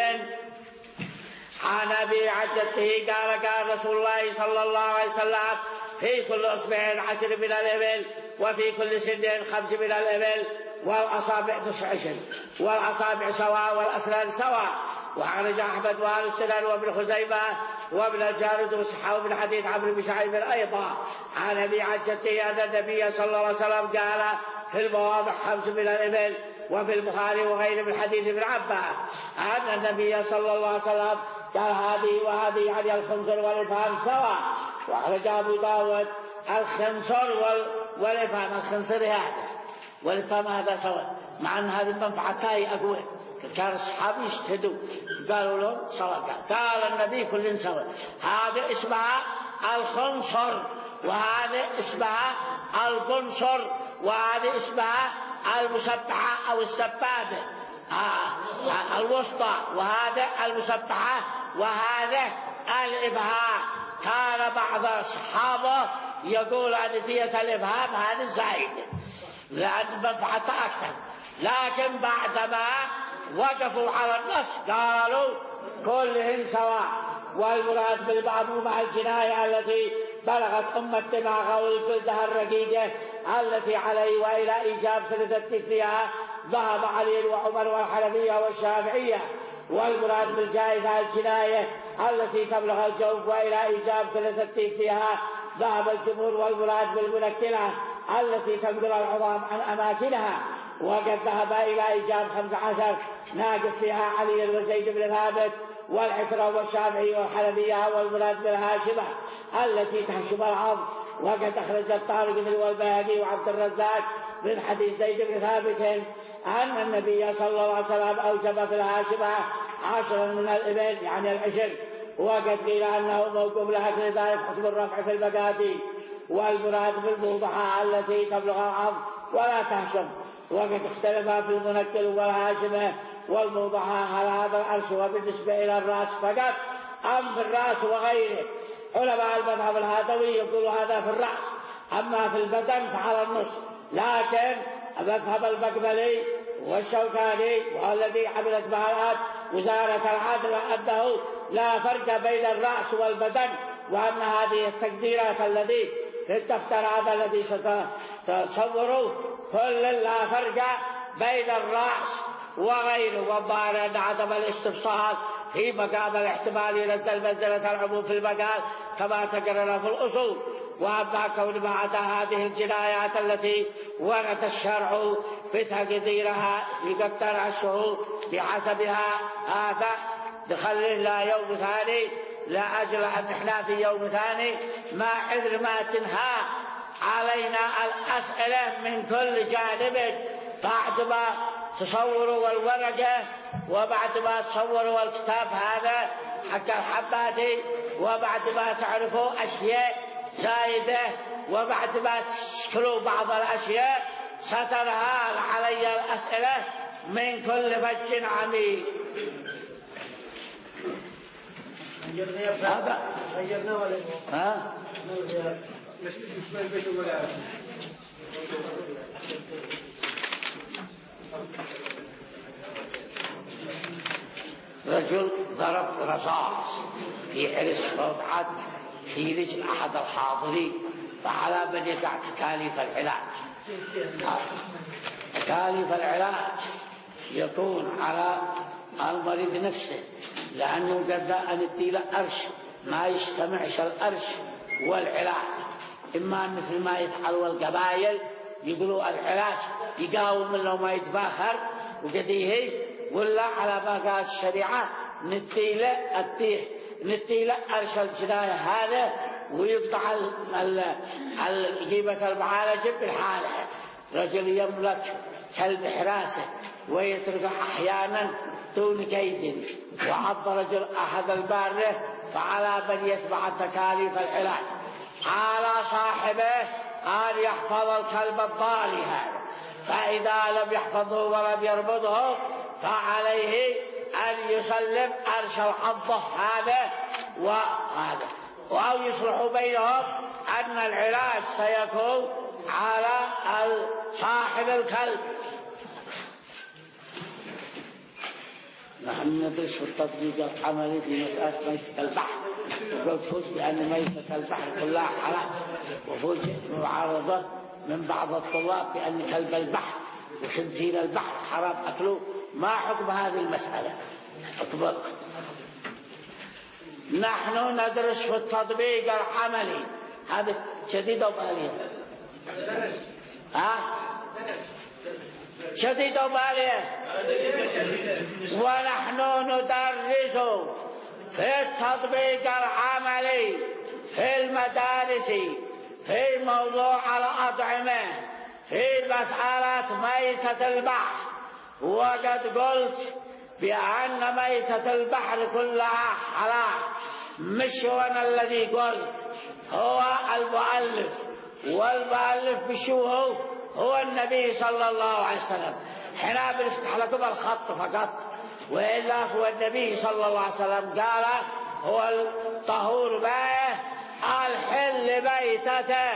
عن أبي عن جده قال قال رسول الله صلى الله عليه وسلم في كل أصبع عشر من الإبل، وفي كل سن خمس من الإبل، والأصابع نصف عشر، والأصابع سواء والأسنان سواء. وأخرج أحمد وآل السنن وابن خزيمة وابن الجارود وصححه من حديث عمرو بن شعيب أيضا عن أبي عن جده أن النبي صلى الله عليه وسلم قال في المواضع خمس من الإبل. وفي البخاري وغيره من حديث ابن عباس أن النبي صلى الله عليه وسلم قال هذه وهذه يعني الخنصر والإبهام سواء. وأخرج أبو داود الخنصر والإبهام، الخنصر هذا والإبهام هذا سواء، مع أن هذه المنفعتان أقوى. كان الصحابة يجتهدوا قالوا لهم سواء، قال النبي كل سواء. هذا اسمها الخنصر، وهذا اسمها القنصر، وهذا اسمها المسبحة أو السبابة آه. الوسطى، وهذا المسبحة، وهذا الإبهام. كان بعض الصحابة يقول أن دية الإبهام هذا زائد لأن منفعته أكثر، لكن بعدما وقفوا على النص قالوا كلهم سواء. والمراد بالمعمومة الجناية التي بلغت أم الدماغ والجلدها الرقيقة التي عليه وإلى إيجاب ثلث فيها ذهب علي وعمر والحنفية والشافعية. والمراد بالجائزة الجناية التي تبلغ الجوف وإلى إيجاب ثلث فيها ذهب الجمهور. والمراد بالمنكلة التي تنقل العظام عن أماكنها، وقد ذهب إلى إيجاب خمس عشر ناقص فيها علي وزيد بن ثابت والعكرة والشافعي والحنفية. والمراد بالهاشمة التي تهشم العظم. وقد أخرج الطارق بن والبيهقي وعبد الرزاق من حديث زيد بن ثابت أن النبي صلى الله عليه وسلم أوجب في الهاشمة عشرا من الإبل يعني العشر. وقد قيل أنه موقوف لأجل ذلك حكم الرفع في المقادير. والمراد بالموضحة التي تبلغ العظم ولا تهشم. وقد اختلف في المنكل والهاشمة والموضحة على هذا العرش وبالنسبة إلى الرأس فقط أم في الرأس وغيره. علماء المذهب الهادوي يقول هذا في الرأس، أما في البدن فعلى النص. لكن مذهب المقبلي والشوكاني والذي عملت مع الآن وزارة العدل أنه لا فرق بين الرأس والبدن، وأن هذه التقديرات التي في الدفتر هذا الذي ستصوروا كل لا فرق بين الرأس وغيره. والظاهر أن عدم الاستفصال في مقام الاحتمال ينزل منزلة العموم في المقال كما تقرر في الأصول. وأما كون بعد هذه الجنايات التي ورد الشرع بتقديرها يقدر الشهور بحسبها هذا نخليه لا يوم ثاني، لا أجل أن احنا في يوم ثاني ما عذر ما تنهى علينا الأسئلة من كل جانب بعد ما تصوروا الورقة وبعد ما تصوروا الكتاب هذا حق الحباتي وبعد ما تعرفوا أشياء زايدة وبعد ما تشكلوا بعض الأشياء سترها علي الأسئلة من كل فج عميق. هذا غيرنا ولا ها رجل ضرب رصاص في عرس فوضعت في رجل أحد الحاضرين، فعلى من يقع تكاليف العلاج. تكاليف العلاج يكون على المريض نفسه، لأنه قد أن ندي له قرش ما يجتمعش القرش والعلاج، إما مثل ما يفعلوا القبائل يقولوا العلاج يقاوم منه ما يتباخر وقديه، ولا على ما قال الشريعة ندي له أديه ندي له قرش الجناية هذا ويقطع جيبة المعالجة بالحالة. رجل يملك كلب حراسة ويترك أحيانا دون قيد، وعض رجل أحد البارة، فعلى من يتبع تكاليف العلاج على صاحبه أن يحفظ الكلب الضاري هذا، فإذا لم يحفظه ولم يربطه فعليه أن يسلم قرش العضة هذا وهذا، أو يصلح بينهم أن العلاج سيكون على صاحب الكلب. نحن ندرس في التطبيق العملي في مسألة ميتة البحر، وقلت بأن ميتة البحر كلها حرام، وفوجئت معارضة من بعض الطلاب بأن كلب البحر وخنزير البحر حرام أكله. ما حكم هذه المسألة؟ أطبق. نحن ندرس في التطبيق العملي، هذا شديد أو بالغ؟ ها؟ شديد أو بالغ؟ ونحن ندرس في التطبيق العملي في المدارس في موضوع الأطعمة في مسألة ميتة البحر، وقد قلت بأن ميتة البحر كلها حلال، مش أنا الذي قلت، هو المؤلف، والمؤلف بشو هو؟ هو النبي صلى الله عليه وسلم. حنا بنفتح لكم الخط فقط، وإلا هو النبي صلى الله عليه وسلم قال هو الطهور ماءه الحل ميتته،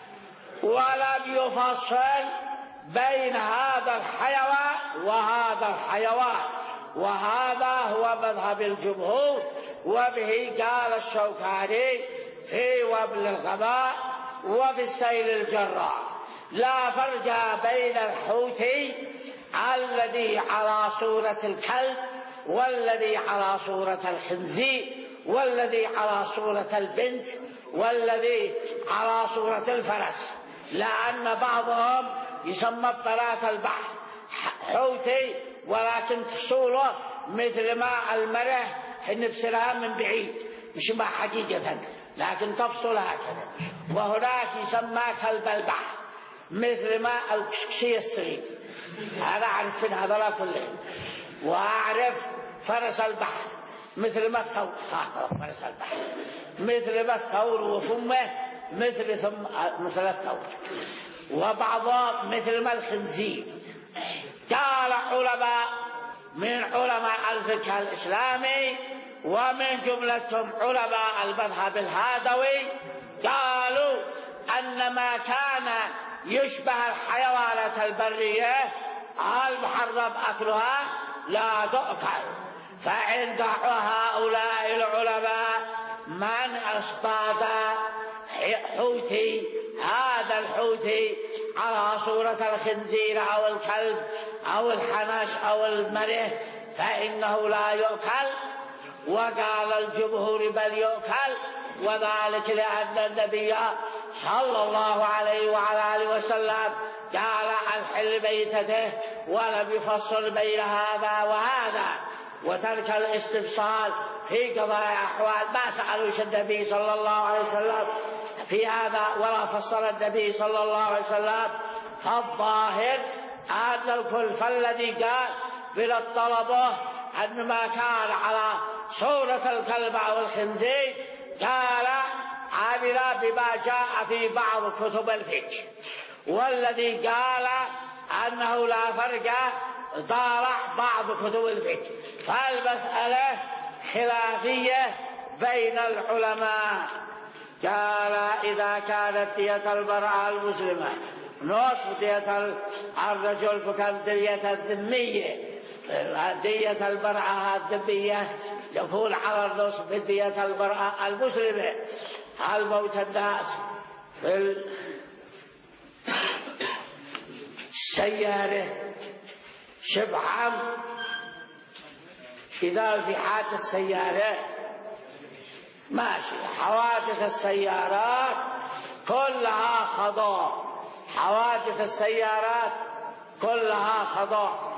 ولم يفصل بين هذا الحيوان وهذا الحيوان، وهذا هو مذهب الجمهور، وبه قال الشوكاني في وبل الغباء وفي السيل الجراء. لا فرق بين الحوت الذي على صورة الكلب والذي على صورة الخنزير والذي على صورة البنت والذي على صورة الفرس، لأن بعضهم يسمى بطرات البحر حوتي، ولكن تصوره مثل ما المرأة حين بسرها من بعيد، مش ما حقيقة، لكن تفصل هكذا. وهناك يسمى كلب البحر مثل ما الكشكشي الصغير، أنا أعرف من هذا كلهم. وأعرف فرس البحر مثل ما الثور، فرس البحر مثل ما الثور وفمه مثل ثم مثل الثور، وبعضهم مثل ما الخنزير. قال علماء من علماء الفقه الإسلامي ومن جملتهم علماء المذهب الهادوي قالوا أن ما كان يشبه الحيوانات البرية المحرم أكلها لا تؤكل. فعند هؤلاء العلماء من اصطاد حوتي، هذا الحوتي على صورة الخنزير أو الكلب أو الحنش أو المره فإنه لا يؤكل. وقال الجمهور بل يؤكل، وذلك لأن النبي صلى الله عليه وعلى آله وسلم قال الحل ميتته ولم يفصل بين هذا وهذا، وترك الاستفصال في قضايا أحوال ما سألوش النبي صلى الله عليه وسلم في هذا ولا فصل النبي صلى الله عليه وسلم. فالظاهر أن الكلف الذي قال من الطلبة أن ما كان على صورة الكلب أو الخنزير قال عامل بما جاء في بعض كتب الفقه، والذي قال أنه لا فرق طارح بعض كتب الفقه، فالمسألة خلافية بين العلماء. قال إذا كانت دية المرأة المسلمة نصف دية الرجل فكم دية الذمية، دية المرأة الذمية يكون على النصف دية المرأة المسلمة. هل موت الناس في السيارة شبه عمد؟ إذا في حادث السيارة ماشي، حوادث السيارات كلها خضاع، حوادث السيارات كلها خضاع.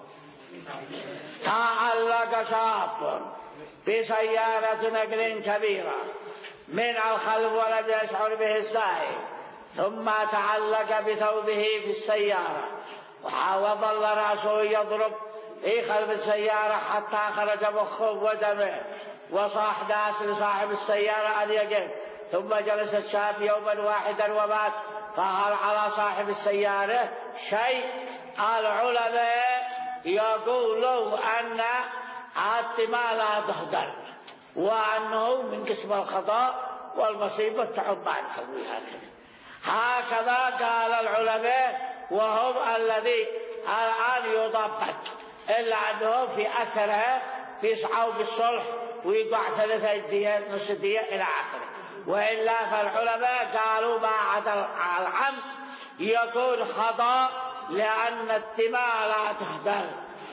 تعلق شاب بسيارة نقل كبيرة من الخلف ولم يشعر به السائق، ثم تعلق بثوبه في السيارة وظل رأسه يضرب في خلف السيارة حتى خرج مخه ودمه، وصاح ناس لصاحب السيارة أن يقف، ثم جلس الشاب يوما واحدا ومات، فهل على صاحب السيارة شيء؟ العلماء يقولوا أن الدماء لا تهدر، وأنه من قسم الخطأ والمصيبة تعب ما نسوي هكذا. هكذا قال العلماء، وهم الذي الآن يضبط، إلا أنه في أثرها بيسعوا بالصلح ويقع ثلاثة دية نص دية إلى آخره. وإلا فالعلماء قالوا ما عدا العمد يكون خطأ لأن الدماء لا تهدر.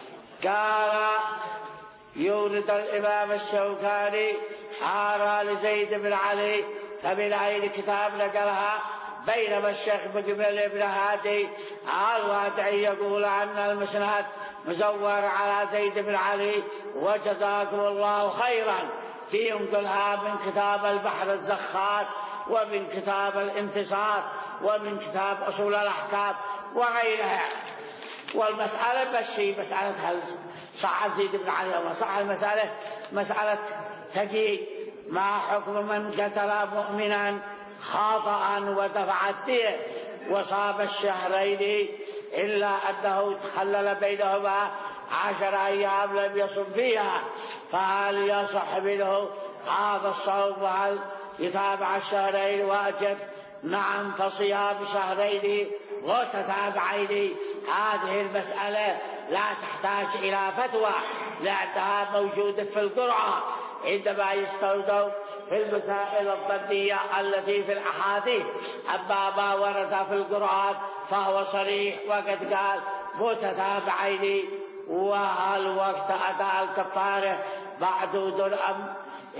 قال يورد الإمام الشوكاني آراء لزيد بن علي فمن أين كتاب نقلها، بينما الشيخ مقبل بن هادي الوادعي يقول أن المسند مزور على زيد بن علي، وجزاكم الله خيرا، ينقلها من كتاب البحر الزخار ومن كتاب الانتصار ومن كتاب أصول الأحكام وغيرها. والمسألة بشي مسألة هل صح زيد بن علي أو صح المسألة مسألة تقي ما حكم من قتل مؤمنا خاطئا ودفع الدية وصاب الشهرين إلا أنه تخلل بينهما عشر أيام لم يصم فيها، فهل يصح منه هذا الصوم وهل يتابع الشهرين واجب؟ نعم، فصيام شهرين متتابعين. هذه المسألة لا تحتاج إلى فتوى لأنها موجودة في القرآن، عندما يستودوا في المسائل الظنية التي في الأحاديث. أما ما ورد في القرآن فهو صريح، وقد قال متتابعين. وهل وقت أداء الكفارة معدود أم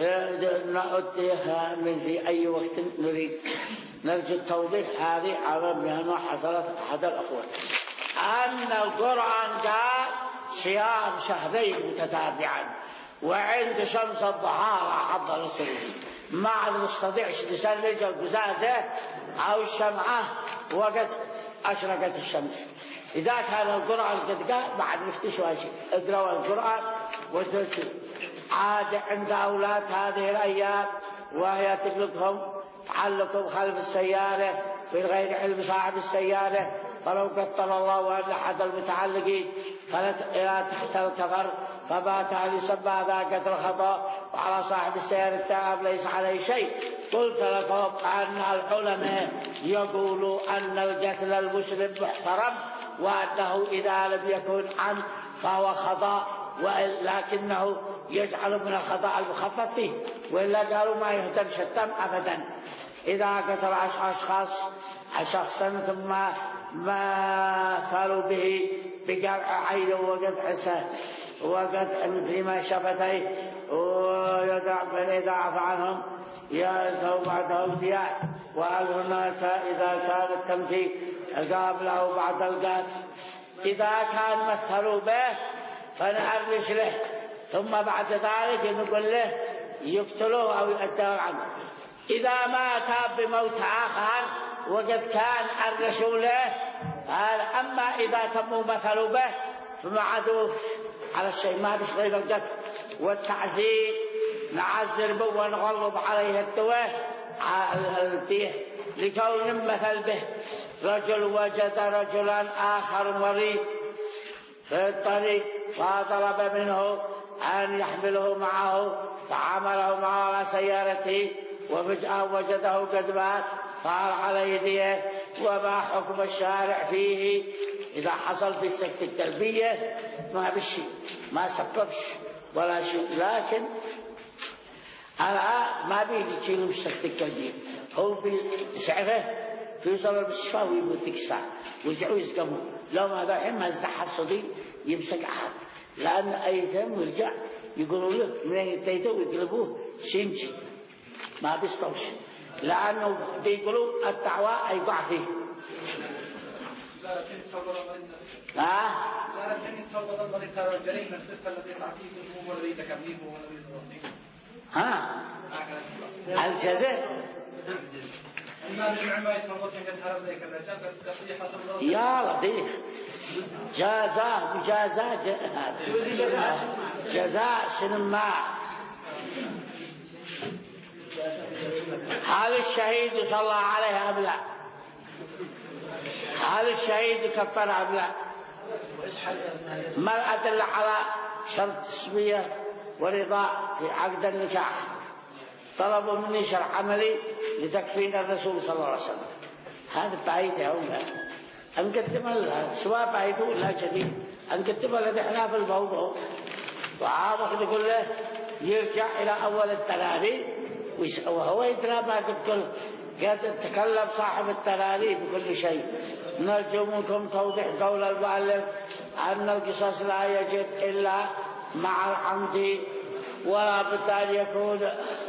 نؤديها من في أي وقت نريد؟ نرجو التوضيح هذه على بأنه حصلت أحد الأخوة أن القرآن قال صيام شهرين متتابعا، وعند شمس الضحى حض الرسول ما نستطيعش نسلج القزازة أو الشمعة وقد أشرقت الشمس. إذا كان القرآن قد قال بعد نفتش واجب اقرأوا القرآن وترسل. عاد عند أولاد هذه الأيام وهي تقلقهم تعلقهم خلف السيارة في غير علم صاحب السيارة، فلو قتل الله أن أحد المتعلقين فلت إلى تحت الكفر فبات هل يسمى ذا قتل خطأ، وعلى صاحب السيارة التائب ليس عليه شيء. قلت لكم أن العلماء يقولوا أن القتل المسلم محترم، وأنه إذا لم يكن عمد فهو خطأ، ولكنه يجعل من الخطأ المخفف فيه، وإلا قالوا ما يهتم شتم أبدا. إذا قتل أشخاص شخصا ثم مثلوا به بقرع عينه وقطع عساه وقطع مثل شفتيه ويدع من يضعف عنهم يأتوا بعدهم ديار. وقال هناك إذا كان التمثيل قابل أو بعد القاتل إذا كان مثلوا به فنعرش له، ثم بعد ذلك نقول له يقتلوه أو يؤدوا عنه. إذا مات بموت آخر وقد كان عرشوا له قال أما إذا تموا مثلوا به فما عدوا على الشيء، ما بش غير القتل والتعذيب، نعذر به ونغلب عليه الدواء الديه لكون مثل به رجل وجد رجلا آخر مريض في الطريق فطلب منه أن يحمله معه فعمله معه على سيارته وفجأة وجده قد مات قال على يديه. وما حكم الشارع فيه إذا حصل في السكتة القلبية؟ ما بشيء، ما سببش ولا شيء، لكن أنا ما بيجي تشيله بالسكتة القلبية، هو بسعره في صبر بالشفاء ويقول فيك ساعة ويرجعوا يسقموا. لو ما ذا الحين ما ازدحت صديق يمسك أحد، لأن أيتم ويرجع يقولوا له من يتيته ويقلبوه سنجي ما بيستوش، لأنه بيقولوا الدعوة يقع فيه. لا الحين يتصور الناس. ها؟ لا الحين يتصور المريض هذا الجريمة الصفة التي يسعى فيه هو الذي تكليفه والذي يصدقه. ها؟ الجزاء. يا لطيف جازاء مجازاة جزاء سنما. هل الشهيد صلى عليه أم لا؟ هل الشهيد كفر أم لا؟ ما الأدلة على شرط التسمية ورضا في عقد النكاح؟ طلبوا مني شرح عملي لتكفين الرسول صلى الله عليه وسلم. هذا بعيد هؤلاء أنقدم لها سواء بعيد ولا جديد، أنقدم لها إحنا في الموضوع وعابق نقول له يرجع إلى أول التلالي وهو يدرى ما تقول. قد تكلم صاحب التلالي بكل شيء. نرجو منكم توضيح قول المؤلف أن القصاص لا يجب إلا مع العمد ولا بد أن يكون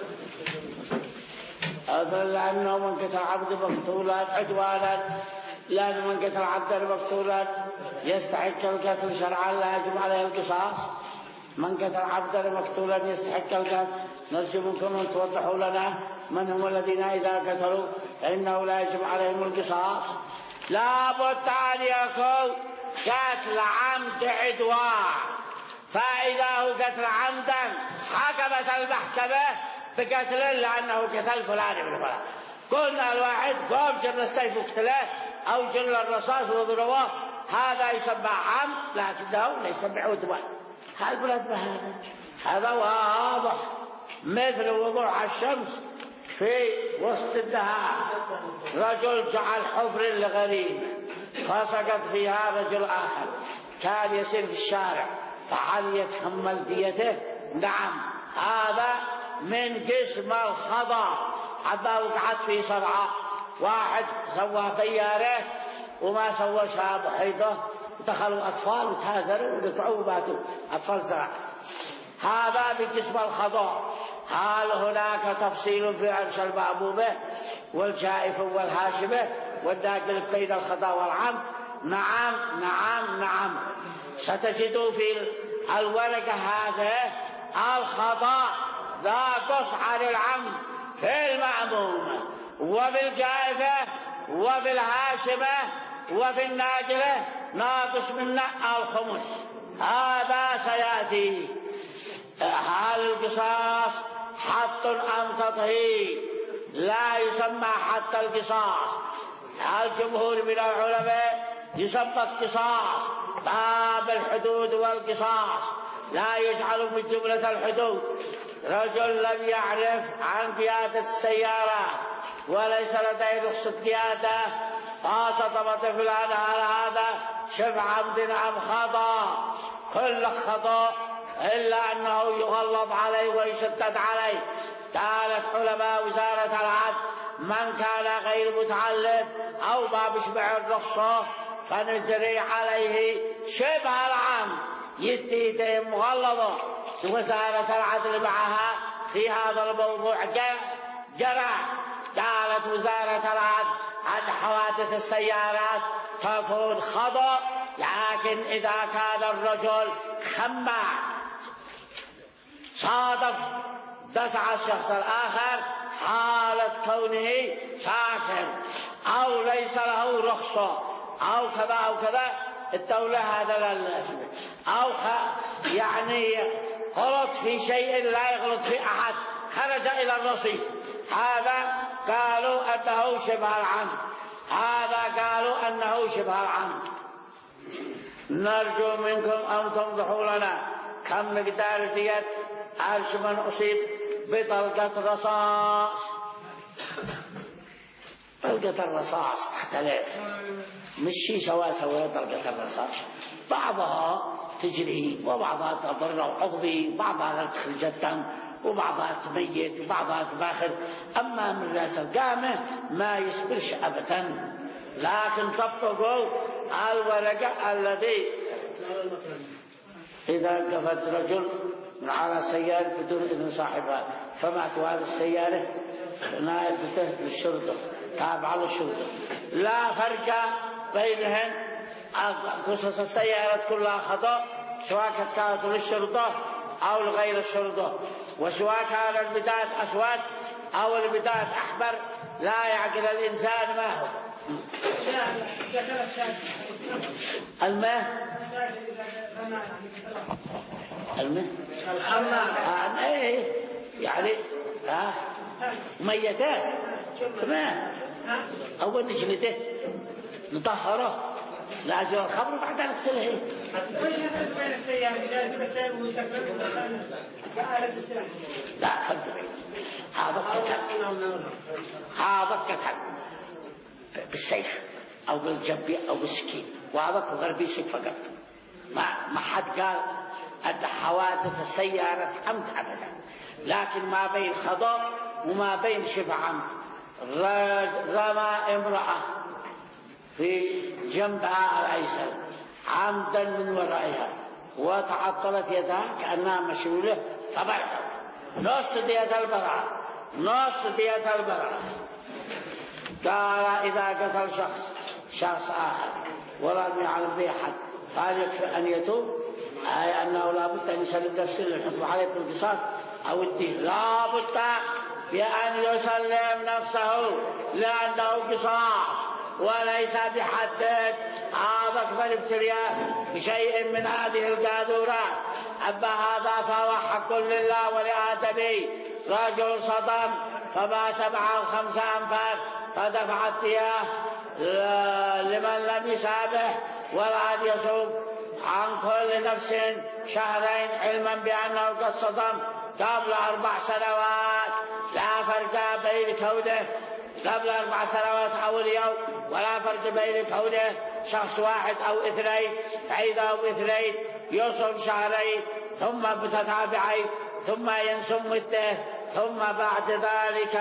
أصلا، لأنه من قتل عبد مقتولا عدوانا، لأن من قتل عبدا مقتولا يستحق القتل شرعا لا يجب عليه القصاص. من قتل عبدا مقتولا يستحق القتل. نرجو منكم أن توضحوا لنا من هم الذين إذا قتلوا فإنه لا يجب عليهم القصاص. لا بد أن يكون قتل عمد عدوان، فإذا هو قتل عمدا حكمت المحكمة بقتله لأنه قتل فلان ابن فلان. قلنا الواحد قام جر السيف واقتله أو جر الرصاص وضربه، هذا يسمى عمد لكنه ليس بعدوان. هل بلد بهذا؟ هذا واضح مثل وضوح الشمس في وسط النهار. رجل جعل حفر لغريب فسقط فيها رجل آخر كان يسير في الشارع فهل يتحمل ديته؟ نعم، هذا من قسم الخطأ. حتى وقعت في سبعة، واحد سوى طيارة وما سوى شاب حيطة ودخلوا أطفال وتهازروا ودفعوا وباتوا أطفال زرع. هذا بقسم الخطأ. هل هناك تفصيل في عرش المأبوبة والجائف والهاشمة والناقل بين الخطأ والعمد؟ نعم نعم نعم. ستجدوا في الورقة هذا الخطأ ناقص عن العمد في المأمومة وبالجائفة وبالهاشمة وفي الناقلة ناقص من الخمس. هذا سيأتي. هل القصاص حط أم تطهير؟ لا يسمى حتى القصاص. الجمهور من العلماء يسمى القصاص باب الحدود والقصاص، لا يجعل من جملة الحدود. رجل لم يعرف عن قيادة السيارة وليس لديه رخصة قيادة فسقط طفلان، هل هذا شبه عمد أم خطأ؟ كل خطأ إلا أنه يغلظ عليه ويشدد عليه. قالت علماء وزارة العدل من كان غير متعلم أو ما بشبع الرخصة فنجري عليه شبه العمد، يديه مغلظة. وزارة العدل معها في هذا الموضوع جرى. قالت وزارة العدل عن حوادث السيارات تكون خطأ، لكن إذا كان الرجل خماع صادف دفع الشخص الآخر حالة كونه ساكن أو ليس له رخصة أو كذا أو كذا، الدولة هذا الأسماء أو خ... يعني غلط في شيء لا يغلط في أحد، خرج إلى الرصيف، هذا قالوا أنه شبه العمد، هذا قالوا أنه شبه العمد. نرجو منكم أن توضحوا لنا كم مقدار دية عرش من أصيب بطلقة رصاص. طلقة الرصاص تختلف، مش شيء سواء سواء طلقة الرصاص، بعضها تجري وبعضها تضر عضوي، وبعضها تخرج الدم، وبعضها تميت، وبعضها تباخر. أما من رأس القامة ما يصبرش أبدا، لكن طبقوا الورقة الذي إذا قفز رجل من على سيارة بدون إذن صاحبها فمات هذه السيارة نائبته للشرطة تابعة للشرطة، لا فرق بينهن. قصص السيارات كلها خطأ، سواء كانت للشرطة أو لغير الشرطة، وسواء كان البداية أسود أو البداية أحمر، لا يعقل الإنسان ما هو. الماء الماء الماء ايه يعني ها ميتات تمام. اول نجلده نطهره لأجل الخمر بعدين نغسله. لا فرق بين هذا قتل هذا قتل بالسيف أو بالجبية أو بالسكين، وهذا غربي سيف فقط. ما ما حد قال أن حوادث السيارة عمد أبدا، لكن ما بين خطأ وما بين شبه عمد. رمى امرأة في جنبها الأيسر عمدا من ورائها وتعطلت يدها كأنها مشلولة فبرحت نص دية البراء نص دية البراء. قال إذا قتل شخص شخص آخر ولم يعلم به أحد قال يكفي أن يتوب، أي أنه لا بد أن يسلم نفسه للحكم عليه بالقصاص أو الدين، لا بد بأن يسلم نفسه لأنه قصاص وليس بحد. هذا أكبر ابتلاء بشيء من هذه القاذورات. أما هذا فهو حق لله ولآدمي. رجل صدم فمات معه خمسة أنفار فدفع الدية لمن لم يسامح، والآن يصوم عن كل نفس شهرين علما بأنه قد صدم قبل أربع سنوات. لا فرق بين كونه قبل أربع سنوات أو اليوم، ولا فرق بين كونه شخص واحد أو اثنين، فإذا أو اثنين يصوم شهرين ثم متتابعين ثم ينصم مدة، ثم بعد ذلك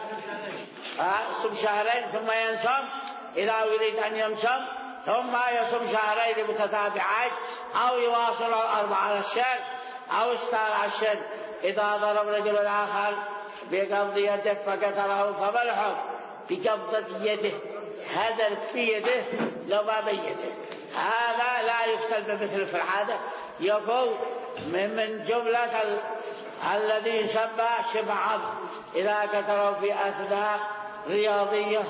يصوم شهرين ثم ينصم إذا يريد أن ينصم، ثم يصوم شهرين متتابعين أو يواصل الأربعة الشهر أو ستة الشهر. إذا ضرب رجل آخر بقبض يده فقتله فما الحكم؟ بقبضة يده هذا في يده لو ما بيته. هذا لا يقتل بمثل في العادة، يكون من جملة ال... الذي يسمى شبه عمد إذا قتله في أثناء رياضية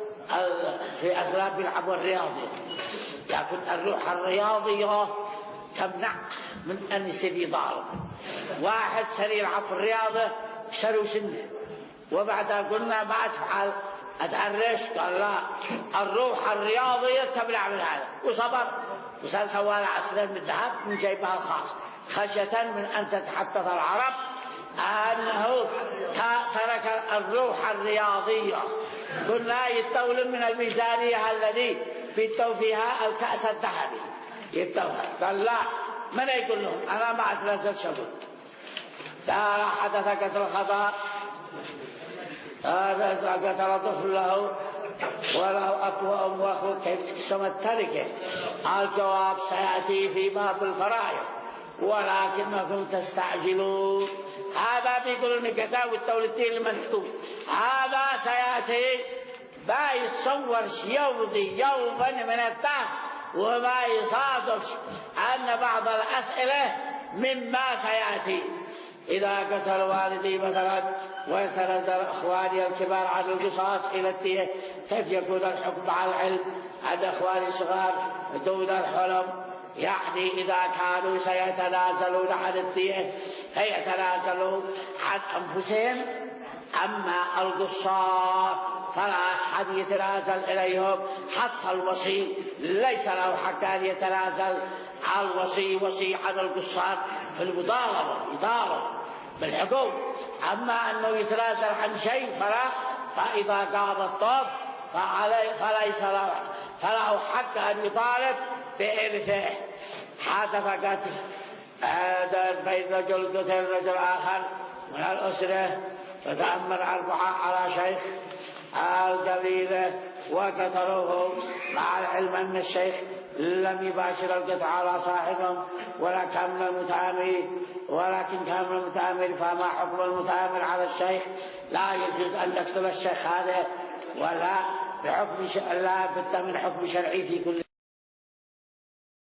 في أثناء بيلعبوا الرياضية، لكن الروح الرياضية تمنع من أن يصير ضارب. واحد سريع يلعب في الرياضة كسروا سنه وبعدها قلنا ما أفعل أتعرش، قال لا الروح الرياضية تمنع من هذا، وصبر وصار سوى له عسلا من ذهب من جيبها الخاص خشية من أن تتحدث العرب أنه ترك الروح الرياضية. قلنا يتول من الميزانية الذي بيتو فيها الكأس الذهبي يتوها، قال لا من يقول لهم أنا ما أتنزل شبه. لا حدث قتل خطأ هذا قتل طفل له وله أب وأم وأخوه كيف تقسم التركة؟ الجواب سيأتي في باب الفرائض ولكنكم تستعجلون. هذا بيقولون كذا والتولدين المكتوب هذا سيأتي ما يتصور يوضي يوما من الدهر وما يصادف أن بعض الأسئلة مما سيأتي. إذا قتل والدي مثلا ويتنزل إخواني الكبار عن القصاص إلى الدية، كيف يكون الحكم على العلم أن إخواني الصغار دون الحلم؟ يعني إذا كانوا سيتنازلون عن الدية فيتنازلون عن أنفسهم أما القصار فلا أحد يتنازل إليهم، حتى الوصي ليس له حق أن يتنازل عن الوصي وصي عن القصار في المضاربة، يضارب بالحقوق. أما أنه يتنازل عن شيء فلا، فإذا قام الطرف فعلي فليس له فله حق أن يطالب بإرثه. حدث قتل بين رجل قتل رجل آخر من الأسرة، فتأمر أربعة على شيخ القبيلة وقتلوه، مع العلم أن الشيخ لم يباشر القتل على صاحبهم ولا كان المتآمر، ولكن كان المتآمر، فما حكم المتآمر على الشيخ؟ لا يجوز أن يقتل الشيخ هذا، ولا بحكم لا بد من حكم شرعي في كل